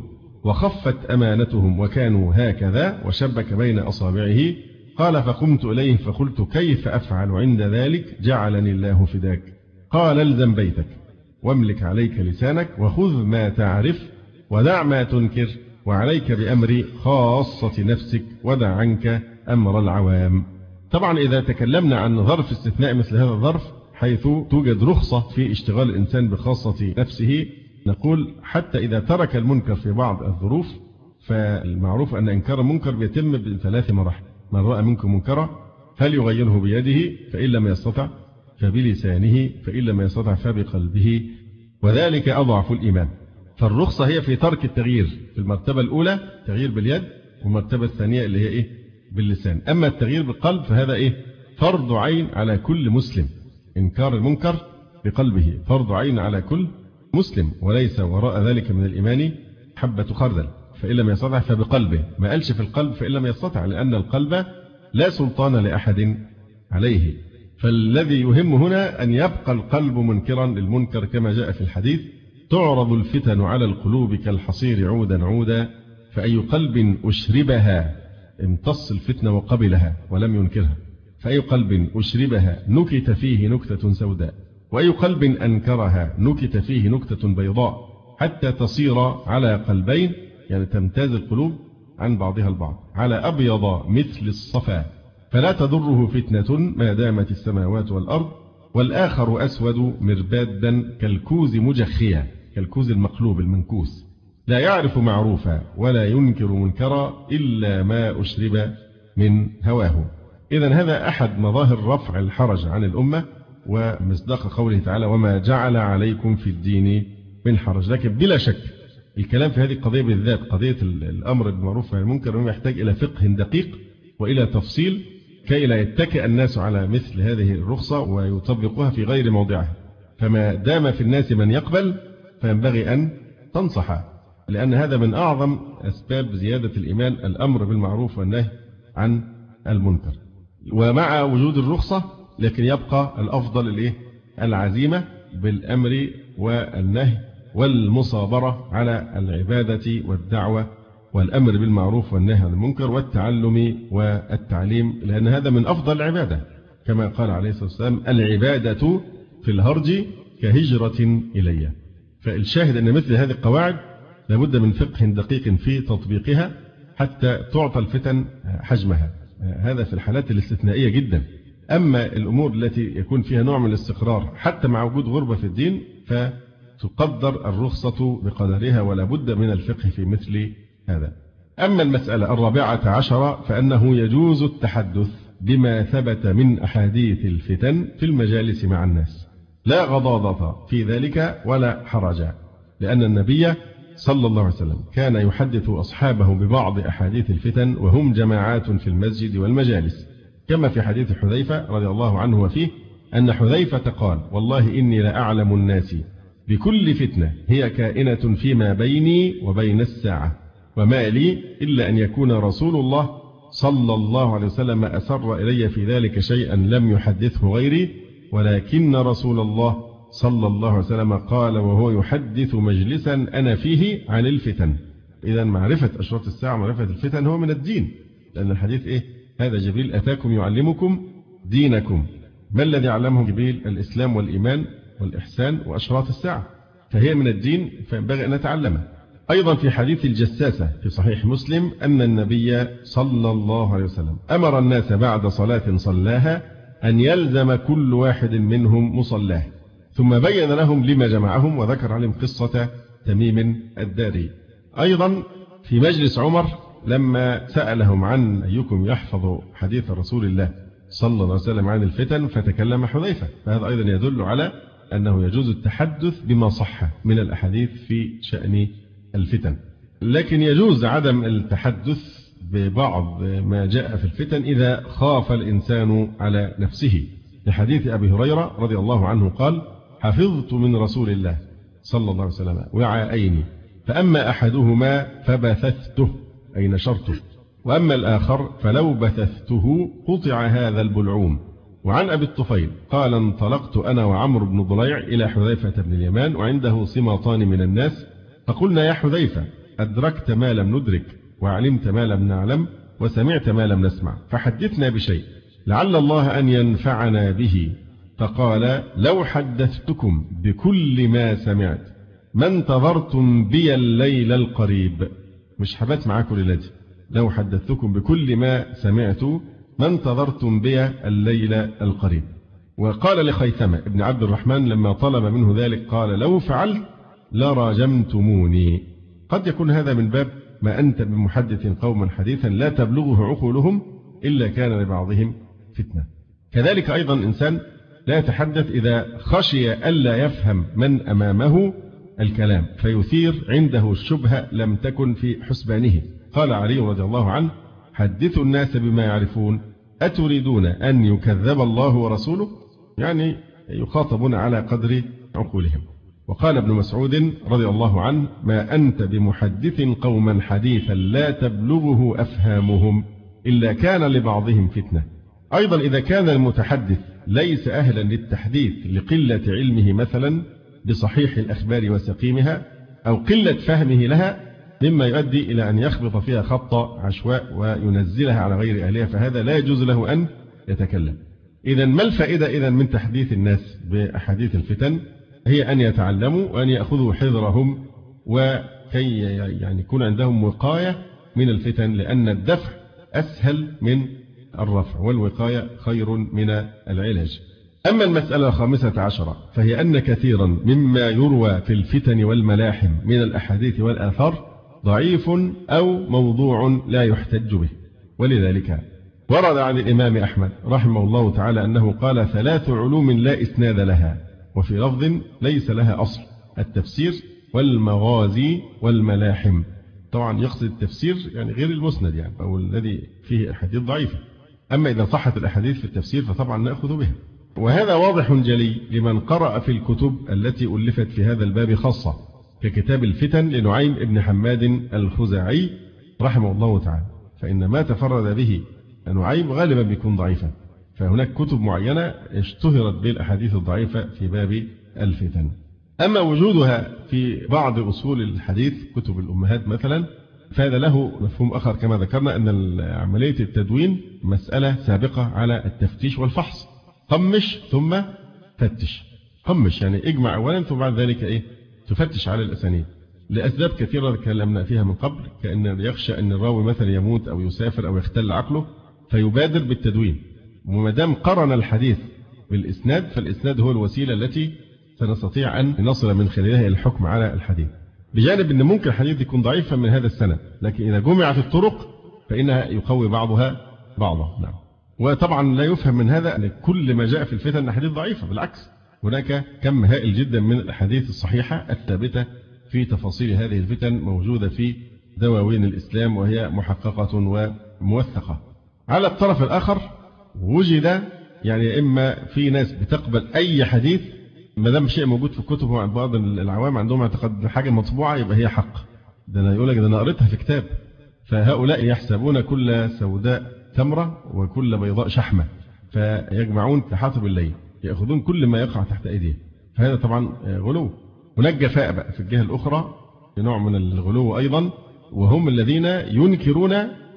وخفت أمانتهم وكانوا هكذا، وشبك بين أصابعه. قال فقمت إليه فقلت كيف أفعل عند ذلك؟ جعلني الله فداك. قال الزم بيتك واملك عليك لسانك وخذ ما تعرف ودع ما تنكر، وعليك بأمر خاصة نفسك ودع عنك أمر العوام. طبعا إذا تكلمنا عن ظرف استثناء مثل هذا الظرف حيث توجد رخصة في اشتغال الإنسان بخاصة نفسه، نقول حتى إذا ترك المنكر في بعض الظروف، فالمعروف أن إنكار المنكر بيتم بثلاث مراحل. من رأى منكم منكرا فليغيره بيده، فإن لم يستطع فبلسانه، فإن لم يستطع فبقلبه، وذلك أضعف الإيمان. فالرخصة هي في ترك التغيير في المرتبة الأولى، تغيير باليد، والمرتبة الثانية اللي هي باللسان. أما التغيير بالقلب فهذا فرض عين على كل مسلم. إنكار المنكر بقلبه فرض عين على كل مسلم، وليس وراء ذلك من الإيمان حبة خردل. فإن لم يستطع فبقلبه، ما قالش في القلب فإن لم يستطع، لأن القلب لا سلطان لأحد عليه. فالذي يهم هنا أن يبقى القلب منكرا للمنكر كما جاء في الحديث: تعرض الفتن على القلوب كالحصير عودا عودا، فأي قلب أشربها امتص الفتنة وقبلها ولم ينكرها، فأي قلب أشربها نكت فيه نكتة سوداء، وأي قلب أنكرها نكت فيه نكتة بيضاء، حتى تصير على قلبين، يعني تمتاز القلوب عن بعضها البعض، على أبيض مثل الصفا، فلا تضره فتنة ما دامت السماوات والأرض، والآخر أسود مربادا كالكوز مجخيا، كالكوز المقلوب المنكوس، لا يعرف معروفا ولا ينكر منكرا إلا ما أشرب من هواه. إذن هذا أحد مظاهر رفع الحرج عن الأمة، ومصداق قوله تعالى: وما جعل عليكم في الدين من حرج. لكن بلا شك الكلام في هذه القضية بالذات، قضية الأمر بالمعروف والنهي عن المنكر، يحتاج إلى فقه دقيق وإلى تفصيل كي لا يتكئ الناس على مثل هذه الرخصة ويطبقوها في غير موضعها. فما دام في الناس من يقبل فينبغي أن تنصح، لأن هذا من أعظم أسباب زيادة الإيمان، الأمر بالمعروف والنهي عن المنكر. ومع وجود الرخصة لكن يبقى الأفضل العزيمة بالأمر والنهي والمصابرة على العبادة والدعوة والأمر بالمعروف والنهي عن المنكر والتعلم والتعليم، لأن هذا من أفضل العبادة، كما قال عليه الصلاة والسلام: العبادة في الهرج كهجرة إلي. فالشاهد أن مثل هذه القواعد لابد من فقه دقيق في تطبيقها حتى تعطى الفتن حجمها، هذا في الحالات الاستثنائية جدا. أما الأمور التي يكون فيها نوع من الاستقرار حتى مع وجود غربة في الدين فتقدر الرخصة بقدرها، ولا بد من الفقه في مثل هذا. أما المسألة 14 فأنه يجوز التحدث بما ثبت من أحاديث الفتن في المجالس مع الناس، لا غضاضة في ذلك ولا حرج، لأن النبي صلى الله عليه وسلم كان يحدث أصحابه ببعض أحاديث الفتن وهم جماعات في المسجد والمجالس، كما في حديث حذيفة رضي الله عنه وفيه أن حذيفة قال: والله إني لأعلم الناس بكل فتنة هي كائنة فيما بيني وبين الساعة، وما لي إلا أن يكون رسول الله صلى الله عليه وسلم أسر إلي في ذلك شيئا لم يحدثه غيري، ولكن رسول الله صلى الله عليه وسلم قال وهو يحدث مجلسا أنا فيه عن الفتن. إذا معرفة أشراط الساعة، معرفة الفتن هو من الدين، لأن الحديث هذا جبريل أتاكم يعلمكم دينكم. ما الذي علمه جبريل؟ الإسلام والإيمان والإحسان وأشراط الساعة، فهي من الدين فينبغي أن نتعلمها. أيضا في حديث الجساسة في صحيح مسلم أن النبي صلى الله عليه وسلم أمر الناس بعد صلاة صلاها أن يلزم كل واحد منهم مصلاه، ثم بين لهم لما جمعهم وذكر عليهم قصة تميم الداري. أيضا في مجلس عمر لما سألهم عن أيكم يحفظ حديث رسول الله صلى الله عليه وسلم عن الفتن فتكلم حذيفة، فهذا أيضا يدل على أنه يجوز التحدث بما صح من الأحاديث في شأن الفتن، لكن يجوز عدم التحدث ببعض ما جاء في الفتن إذا خاف الإنسان على نفسه. لحديث أبي هريرة رضي الله عنه قال: حفظت من رسول الله صلى الله عليه وسلم وعاءين، فأما أحدهما فبثثته أي نشرته، وأما الآخر فلو بثثته قطع هذا البلعوم. وعن أبي الطفيل قال: انطلقت أنا وعمرو بن ضليع إلى حذيفة بن اليمان وعنده سماطان من الناس، فقلنا يا حذيفة أدركت ما لم ندرك، وعلمت ما لم نعلم، وسمعت ما لم نسمع، فحدثنا بشيء لعل الله أن ينفعنا به. فقال: لو حدثتكم بكل ما سمعت ما انتظرتم بي الليل القريب. مش حبات معاكم ليلتي، لو حدثتكم بكل ما سمعت ما انتظرتم بي الليل القريب. وقال لخيثمة ابن عبد الرحمن لما طلب منه ذلك قال: لو فعلت لراجمتموني. قد يكون هذا من باب ما أنت بمحدث قوما حديثا لا تبلغه عقولهم إلا كان لبعضهم فتنة. كذلك أيضا إنسان لا يتحدث إذا خشي ألا يفهم من أمامه الكلام فيثير عنده الشبهة لم تكن في حسبانه. قال علي رضي الله عنه: حدثوا الناس بما يعرفون أتريدون أن يكذب الله ورسوله؟ يعني يخاطبون على قدر عقولهم. وقال ابن مسعود رضي الله عنه: ما أنت بمحدث قوما حديثا لا تبلغه أفهامهم إلا كان لبعضهم فتنة. أيضا إذا كان المتحدث ليس أهلا للتحديث لقلة علمه مثلا بصحيح الأخبار وسقيمها أو قلة فهمه لها، مما يؤدي إلى أن يخبط فيها خط عشواء وينزلها على غير أهلها، فهذا لا يجوز له أن يتكلم. إذا ما الفائدة إذن من تحديث الناس بأحاديث الفتن؟ هي أن يتعلموا وأن يأخذوا حذرهم وكي يعني يكون عندهم وقاية من الفتن، لأن الدفع أسهل من الرفع والوقاية خير من العلاج. أما المسألة 15 فهي أن كثيرا مما يروى في الفتن والملاحم من الأحاديث والآثار ضعيف أو موضوع لا يحتج به. ولذلك ورد عن الإمام أحمد رحمه الله تعالى أنه قال: 3 علوم لا إسناد لها، وفي لفظ ليس لها أصل: التفسير والمغازي والملاحم. طبعا يقصد التفسير يعني غير المسند يعني أو الذي فيه أحاديث ضعيفة. أما إذا صحت الأحاديث في التفسير فطبعا نأخذ بها. وهذا واضح جلي لمن قرأ في الكتب التي ألفت في هذا الباب خاصة، ككتاب الفتن لنعيم ابن حماد الخزاعي رحمه الله تعالى، فإن ما تفرد به نعيم غالبا بيكون ضعيفا، فهناك كتب معينة اشتهرت بالأحاديث الضعيفة في باب الفتن. أما وجودها في بعض أصول الحديث كتب الأمهات مثلا فهذا له مفهوم آخر، كما ذكرنا أن عملية التدوين مسألة سابقة على التفتيش والفحص. قمش ثم فتش. قمش يعني اجمع أولا ثم بعد ذلك تفتش على الأسانيد لأسباب كثيرة تكلمنا فيها من قبل، كأن يخشى أن الراوي مثلا يموت أو يسافر أو يختل عقله فيبادر بالتدوين. ومدام قرن الحديث بالإسناد فالإسناد هو الوسيلة التي سنستطيع أن نصل من خلالها الحكم على الحديث، بجانب أن ممكن الحديث يكون ضعيفا من هذا السند، لكن إذا جمعت الطرق فإنها يقوي بعضها بعضا. نعم. وطبعا لا يفهم من هذا أن كل ما جاء في الفتن أحاديث ضعيفة، بالعكس هناك كم هائل جدا من الأحاديث الصحيحة الثابتة في تفاصيل هذه الفتن موجودة في دواوين الإسلام وهي محققة وموثقة. على الطرف الآخر وجد يعني إما في ناس بتقبل أي حديث ما دام شيء موجود في الكتب، وبعض العوام عندهم اعتقاد حاجة مطبوعة يبقى هي حق، ده أنا يقول لك ده أنا قريتها في كتاب. فهؤلاء يحسبون كل سوداء تمرة وكل بيضاء شحمة، فيجمعون كحاطب الليل، يأخذون كل ما يقع تحت أيديهم، فهذا طبعا غلو. هناك جفاء بقى في الجهة الأخرى، نوع من الغلو أيضا، وهم الذين ينكرون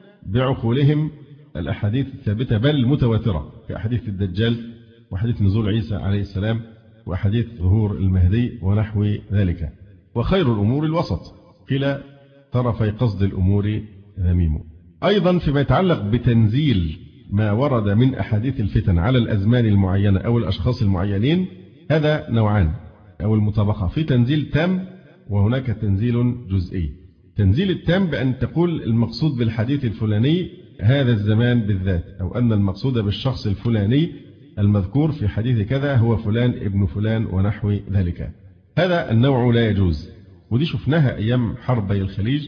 بعقولهم الأحاديث الثابتة بل المتواترة كأحاديث الدجال وحديث نزول عيسى عليه السلام وأحاديث ظهور المهدي ونحو ذلك. وخير الأمور الوسط، كلا طرفي قصد الأمور ذميم. أيضا فيما يتعلق بتنزيل ما ورد من أحاديث الفتن على الأزمان المعينة أو الأشخاص المعينين، هذا نوعان، أو المطابقة في تنزيل تام وهناك تنزيل جزئي. تنزيل التام بأن تقول المقصود بالحديث الفلاني هذا الزمان بالذات، أو أن المقصود بالشخص الفلاني المذكور في حديث كذا هو فلان ابن فلان ونحو ذلك. هذا النوع لا يجوز، ودي شفناها أيام حربي الخليج،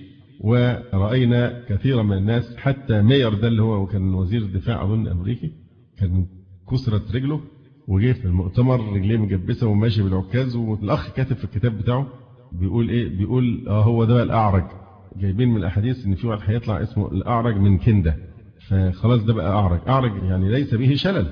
ورأينا كثيرا من الناس حتى مير ده اللي هو كان وزير الدفاع أظن أمريكي كان كسرت رجله وجه في المؤتمر رجليه مجبسة وماشي بالعكاز، والأخ كاتب في الكتاب بتاعه بيقول بيقول هو ده الأعرج، جايبين من الأحاديث إن في واحد هيطلع اسمه الأعرج من كندة، فخلاص ده بقى أعرج يعني ليس به شلل،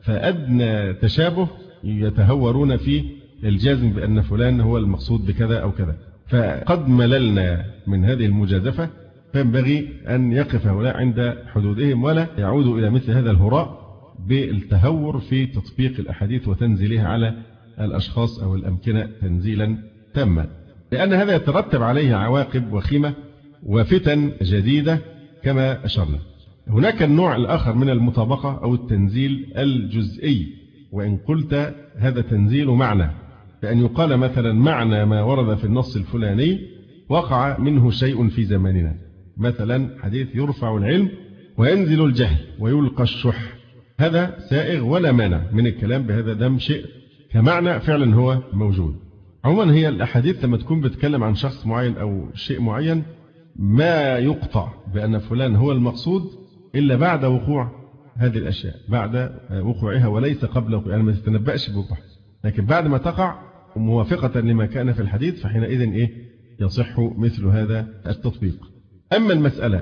فأدنى تشابه يتهورون في الجازم بأن فلان هو المقصود بكذا أو كذا. فقد مللنا من هذه المجازفة، فينبغي أن يقف هؤلاء عند حدودهم ولا يعودوا إلى مثل هذا الهراء بالتهور في تطبيق الأحاديث وتنزيلها على الأشخاص أو الأمكنة تنزيلا تاما، لأن هذا يترتب عليه عواقب وخيمة وفتن جديدة كما أشرنا. هناك النوع الآخر من المطابقة أو التنزيل الجزئي، وإن قلت هذا تنزيل معنى، فأن يقال مثلا معنى ما ورد في النص الفلاني وقع منه شيء في زماننا، مثلا حديث يرفع العلم وينزل الجهل ويلقى الشح، هذا سائغ ولا مانع من الكلام بهذا، دم شيء كمعنى فعلا هو موجود. عموما هي الأحاديث لما تكون بتتكلم عن شخص معين أو شيء معين ما يقطع بأن فلان هو المقصود إلا بعد وقوع هذه الأشياء، بعد وقوعها وليس قبل وقوعها، يعني ما تتنبأش بوقوعها، لكن بعد ما تقع موافقة لما كان في الحديث فحينئذ يصح مثل هذا التطبيق. أما المسألة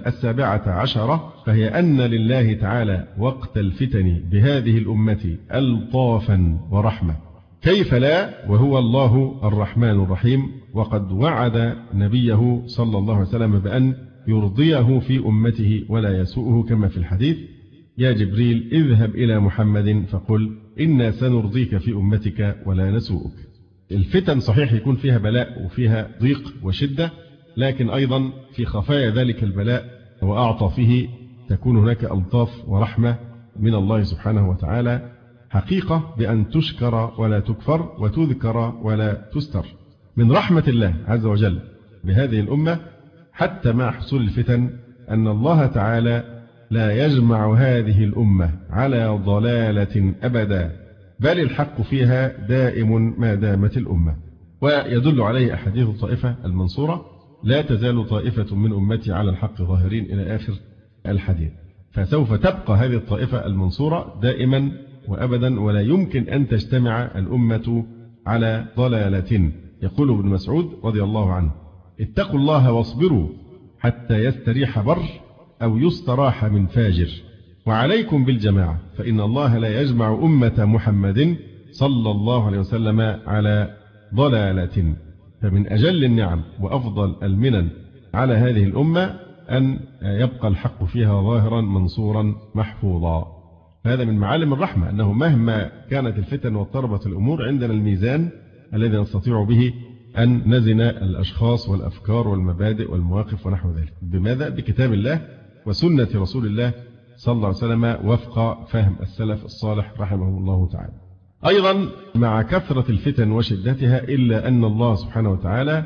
17 فهي أن لله تعالى وقت الفتن بهذه الأمة ألطافا ورحمة، كيف لا وهو الله الرحمن الرحيم، وقد وعد نبيه صلى الله عليه وسلم بأن يرضيه في أمته ولا يسوءه، كما في الحديث: يا جبريل اذهب إلى محمد فقل إنا سنرضيك في أمتك ولا نسوءك. الفتن صحيح يكون فيها بلاء وفيها ضيق وشدة، لكن أيضا في خفايا ذلك البلاء وأعطافه تكون هناك ألطاف ورحمة من الله سبحانه وتعالى، حقيقة بأن تشكر ولا تكفر وتذكر ولا تستر. من رحمة الله عز وجل بهذه الأمة حتى مع حصول الفتن أن الله تعالى لا يجمع هذه الأمة على ضلالة أبدا، بل الحق فيها دائم ما دامت الأمة. ويدل عليه أحاديث الطائفة المنصورة: لا تزال طائفة من أمتي على الحق ظاهرين إلى آخر الحديث. فسوف تبقى هذه الطائفة المنصورة دائما وأبدا، ولا يمكن أن تجتمع الأمة على ضلالة. يقول ابن مسعود رضي الله عنه: اتقوا الله واصبروا حتى يستريح بر أو يستراح من فاجر، وعليكم بالجماعة فإن الله لا يجمع أمة محمد صلى الله عليه وسلم على ضلالة. فمن أجل النعم وأفضل المنن على هذه الأمة أن يبقى الحق فيها ظاهرا منصورا محفوظا. هذا من معالم الرحمة، أنه مهما كانت الفتن واضطربت الأمور عندنا الميزان الذي نستطيع به أن نزن الأشخاص والأفكار والمبادئ والمواقف ونحو ذلك. بماذا؟ بكتاب الله وسنة رسول الله صلى الله عليه وسلم وفق فهم السلف الصالح رحمه الله تعالى. أيضا مع كثرة الفتن وشدتها إلا أن الله سبحانه وتعالى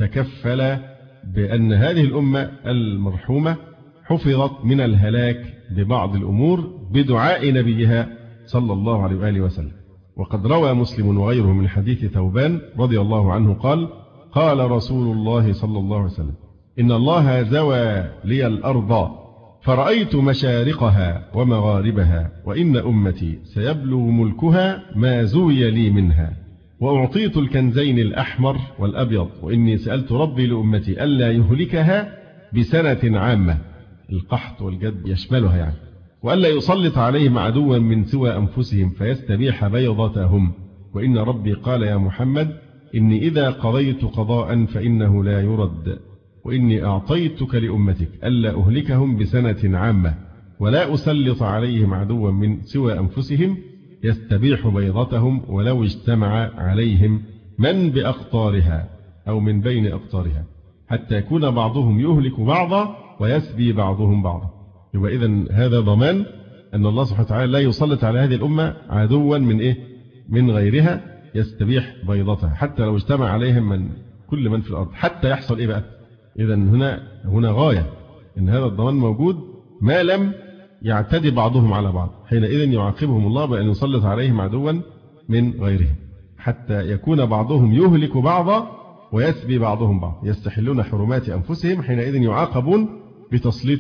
تكفل بأن هذه الأمة المرحومة حفظت من الهلاك ببعض الأمور بدعاء نبيها صلى الله عليه وآله وسلم. وقد روى مسلم وغيره من حديث ثوبان رضي الله عنه قال: قال رسول الله صلى الله عليه وسلم: إن الله زوى لي الأرض فرأيت مشارقها ومغاربها، وإن أمتي سيبلغ ملكها ما زوي لي منها، وأعطيت الكنزين الأحمر والأبيض، وإني سألت ربي لأمتي ألا يهلكها بسنة عامة، القحط والجد يشملها يعني، وألا يسلط عليهم عدوا من سوى أنفسهم فيستبيح بيضتهم، وإن ربي قال يا محمد إني إذا قضيت قضاء فإنه لا يرد، وإني أعطيتك لأمتك ألا أهلكهم بسنة عامة ولا أسلط عليهم عدوا من سوى أنفسهم يستبيح بيضتهم ولو اجتمع عليهم من بأقطارها أو من بين أقطارها، حتى يكون بعضهم يهلك بعضا ويسبي بعضهم بعضا. يبقى إذن هذا ضمان أن الله سبحانه وتعالى لا يسلط على هذه الأمة عدوا من غيرها يستبيح بيضتها، حتى لو اجتمع عليهم من كل من في الأرض، حتى يحصل بقى. إذن هنا غاية إن هذا الضمان موجود ما لم يعتدي بعضهم على بعض، حينئذ يعاقبهم الله بأن يسلط عليهم عدوا من غيرهم، حتى يكون بعضهم يهلك بعضا ويسبي بعضهم بعض، يستحلون حرمات أنفسهم، حينئذ يعاقبون بتسليط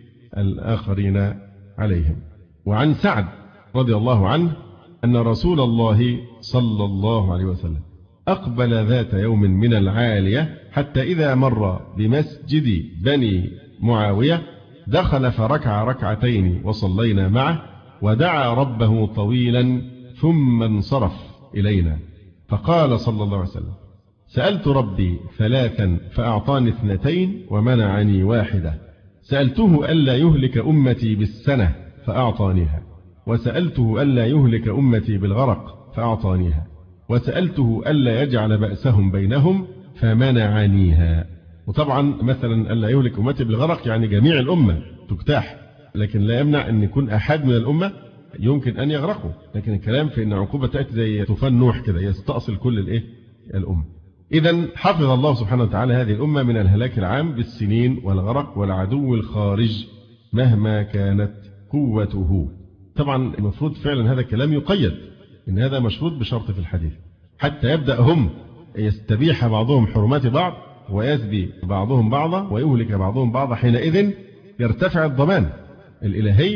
الآخرين عليهم. وعن سعد رضي الله عنه أن رسول الله صلى الله عليه وسلم أقبل ذات يوم من العالية حتى إذا مر بمسجد بني معاوية دخل فركع ركعتين وصلينا معه، ودعا ربه طويلا ثم انصرف إلينا، فقال صلى الله عليه وسلم: سألت ربي 3 فأعطاني 2 ومنعني 1. سألته ألا يهلك أمتي بالسنة فأعطانيها، وسألته ألا يهلك أمتي بالغرق فأعطانيها، وسألته ألا يجعل بأسهم بينهم فمنعنيها. وطبعا مثلا ألا يهلك أمتي بالغرق يعني جميع الأمة تجتاح، لكن لا يمنع أن يكون أحد من الأمة يمكن أن يغرقوا، لكن الكلام في أن عقوبة تأتي زي طوفان نوح كده يستأصل كل الأمة. إذا حفظ الله سبحانه وتعالى هذه الأمة من الهلاك العام بالسنين والغرق والعدو الخارج مهما كانت قوته. طبعا المفروض فعلا هذا الكلام يقيد، إن هذا مشروط بشرط في الحديث، حتى يبدأ هم يستبيح بعضهم حرمات بعض ويسبي بعضهم بعضا ويهلك بعضهم بعضا، حينئذ يرتفع الضمان الإلهي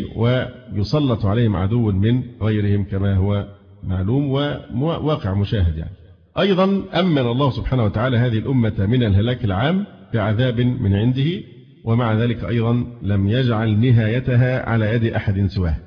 ويسلط عليهم عدو من غيرهم كما هو معلوم وواقع مشاهد. يعني أيضا أمن الله سبحانه وتعالى هذه الأمة من الهلاك العام بعذاب من عنده، ومع ذلك أيضا لم يجعل نهايتها على يد أحد سواه.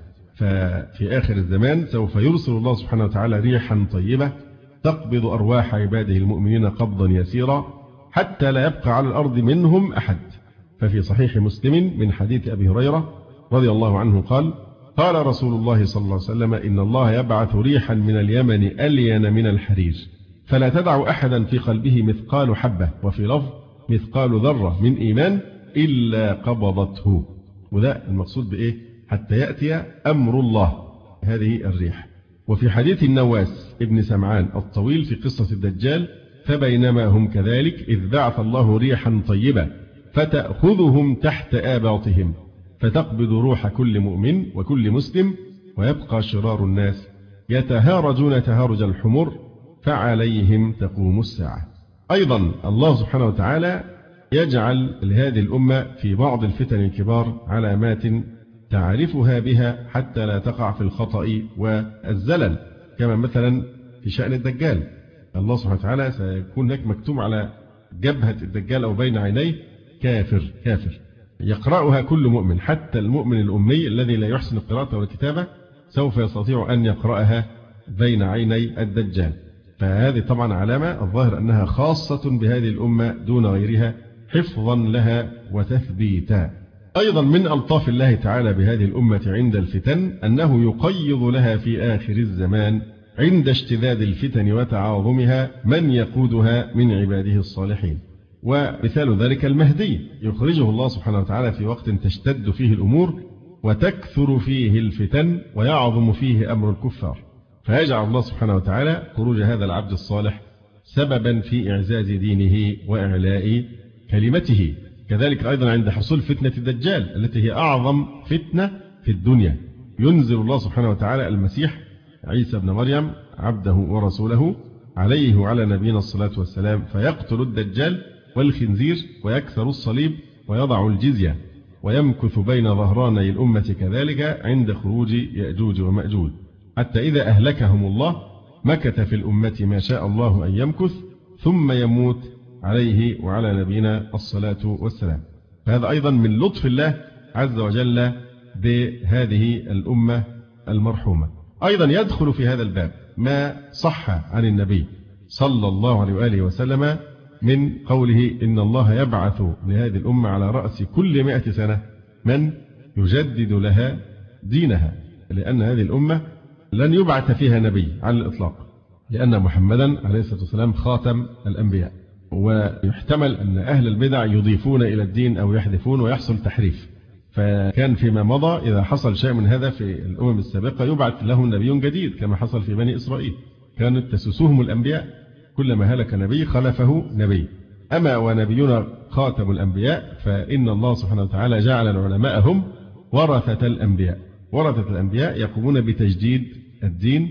ففي آخر الزمان سوف يرسل الله سبحانه وتعالى ريحا طيبة تقبض أرواح عباده المؤمنين قبضا يسيرا حتى لا يبقى على الأرض منهم أحد. ففي صحيح مسلم من حديث أبي هريرة رضي الله عنه قال: قال رسول الله صلى الله عليه وسلم: إن الله يبعث ريحا من اليمن ألين من الحرير، فلا تدع أحدا في قلبه مثقال حبة، وفي لفظ مثقال ذرة من إيمان، إلا قبضته. وده المقصود بإيه؟ حتى يأتي أمر الله، هذه الريح. وفي حديث النواس ابن سمعان الطويل في قصة الدجال: فبينما هم كذلك إذ بعث الله ريحا طيبة فتأخذهم تحت آباطهم فتقبض روح كل مؤمن وكل مسلم، ويبقى شرار الناس يتهارجون تهارج الحمر فعليهم تقوم الساعة. أيضا الله سبحانه وتعالى يجعل لهذه الأمة في بعض الفتن الكبار علامات تعرفها بها حتى لا تقع في الخطأ والزلل، كما مثلا في شأن الدجال. الله سبحانه وتعالى سيكون هناك مكتوب على جبهة الدجال أو بين عينيه كافر كافر، يقرأها كل مؤمن، حتى المؤمن الأمي الذي لا يحسن القراءة والكتابة سوف يستطيع أن يقرأها بين عيني الدجال. فهذه طبعا علامة الظاهر أنها خاصة بهذه الأمة دون غيرها حفظا لها وتثبيتا. أيضا من ألطاف الله تعالى بهذه الأمة عند الفتن أنه يقيض لها في آخر الزمان عند اشتداد الفتن وتعاظمها من يقودها من عباده الصالحين. ومثال ذلك المهدي يخرجه الله سبحانه وتعالى في وقت تشتد فيه الأمور وتكثر فيه الفتن ويعظم فيه أمر الكفار، فيجعل الله سبحانه وتعالى خروج هذا العبد الصالح سببا في إعزاز دينه وإعلاء كلمته. كذلك أيضا عند حصول فتنة الدجال التي هي أعظم فتنة في الدنيا، ينزل الله سبحانه وتعالى المسيح عيسى بن مريم عبده ورسوله عليه وعلى نبينا الصلاة والسلام، فيقتل الدجال والخنزير ويكسر الصليب ويضع الجزية، ويمكث بين ظهراني الأمة كذلك عند خروج يأجوج ومأجوج، حتى إذا أهلكهم الله مكث في الأمة ما شاء الله أن يمكث ثم يموت عليه وعلى نبينا الصلاة والسلام. فهذا أيضا من لطف الله عز وجل بهذه الأمة المرحومة. أيضا يدخل في هذا الباب ما صح عن النبي صلى الله عليه وآله وسلم من قوله: إن الله يبعث لهذه الأمة على رأس كل 100 سنة من يجدد لها دينها، لأن هذه الأمة لن يبعث فيها نبي على الإطلاق، لأن محمدا عليه الصلاة والسلام خاتم الأنبياء، ويحتمل أن أهل البدع يضيفون إلى الدين أو يحذفون ويحصل تحريف. فكان فيما مضى إذا حصل شيء من هذا في الأمم السابقة يبعث لهم نبي جديد كما حصل في بني إسرائيل، كانت تسوسهم الأنبياء، كلما هلك نبي خلفه نبي. أما ونبينا خاتم الأنبياء فإن الله سبحانه وتعالى جعل العلماء هم ورثة الأنبياء. ورثة الأنبياء يقومون بتجديد الدين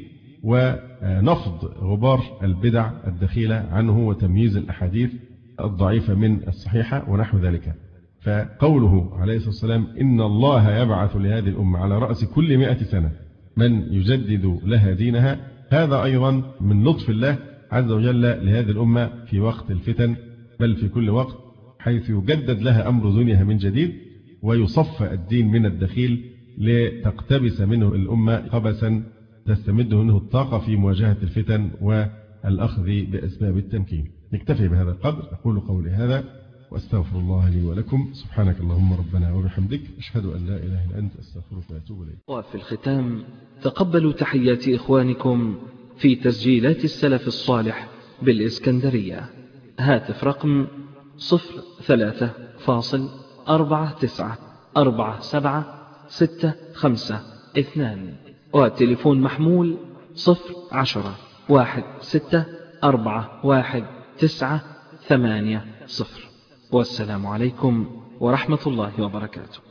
ونفض غبار البدع الدخيلة عنه وتمييز الأحاديث الضعيفة من الصحيحة ونحو ذلك. فقوله عليه الصلاة والسلام: إن الله يبعث لهذه الأمة على رأس كل 100 سنة من يجدد لها دينها، هذا أيضا من لطف الله عز وجل لهذه الأمة في وقت الفتن، بل في كل وقت، حيث يجدد لها أمر دنياها من جديد ويصفى الدين من الدخيل لتقتبس منه الأمة قبسا تستمد منه الطاقة في مواجهة الفتن والأخذ بأسباب التمكين. نكتفي بهذا القدر. أقول قولي هذا وأستغفر الله لي ولكم. سبحانك اللهم ربنا وبحمدك، أشهد أن لا إله إلا أنت، أستغفرك وأتوب إليك. وفي الختام تقبلوا تحيات إخوانكم في تسجيلات السلف الصالح بالإسكندرية. هاتف رقم 03-494765، وتليفون محمول 010-16411980. والسلام عليكم ورحمة الله وبركاته.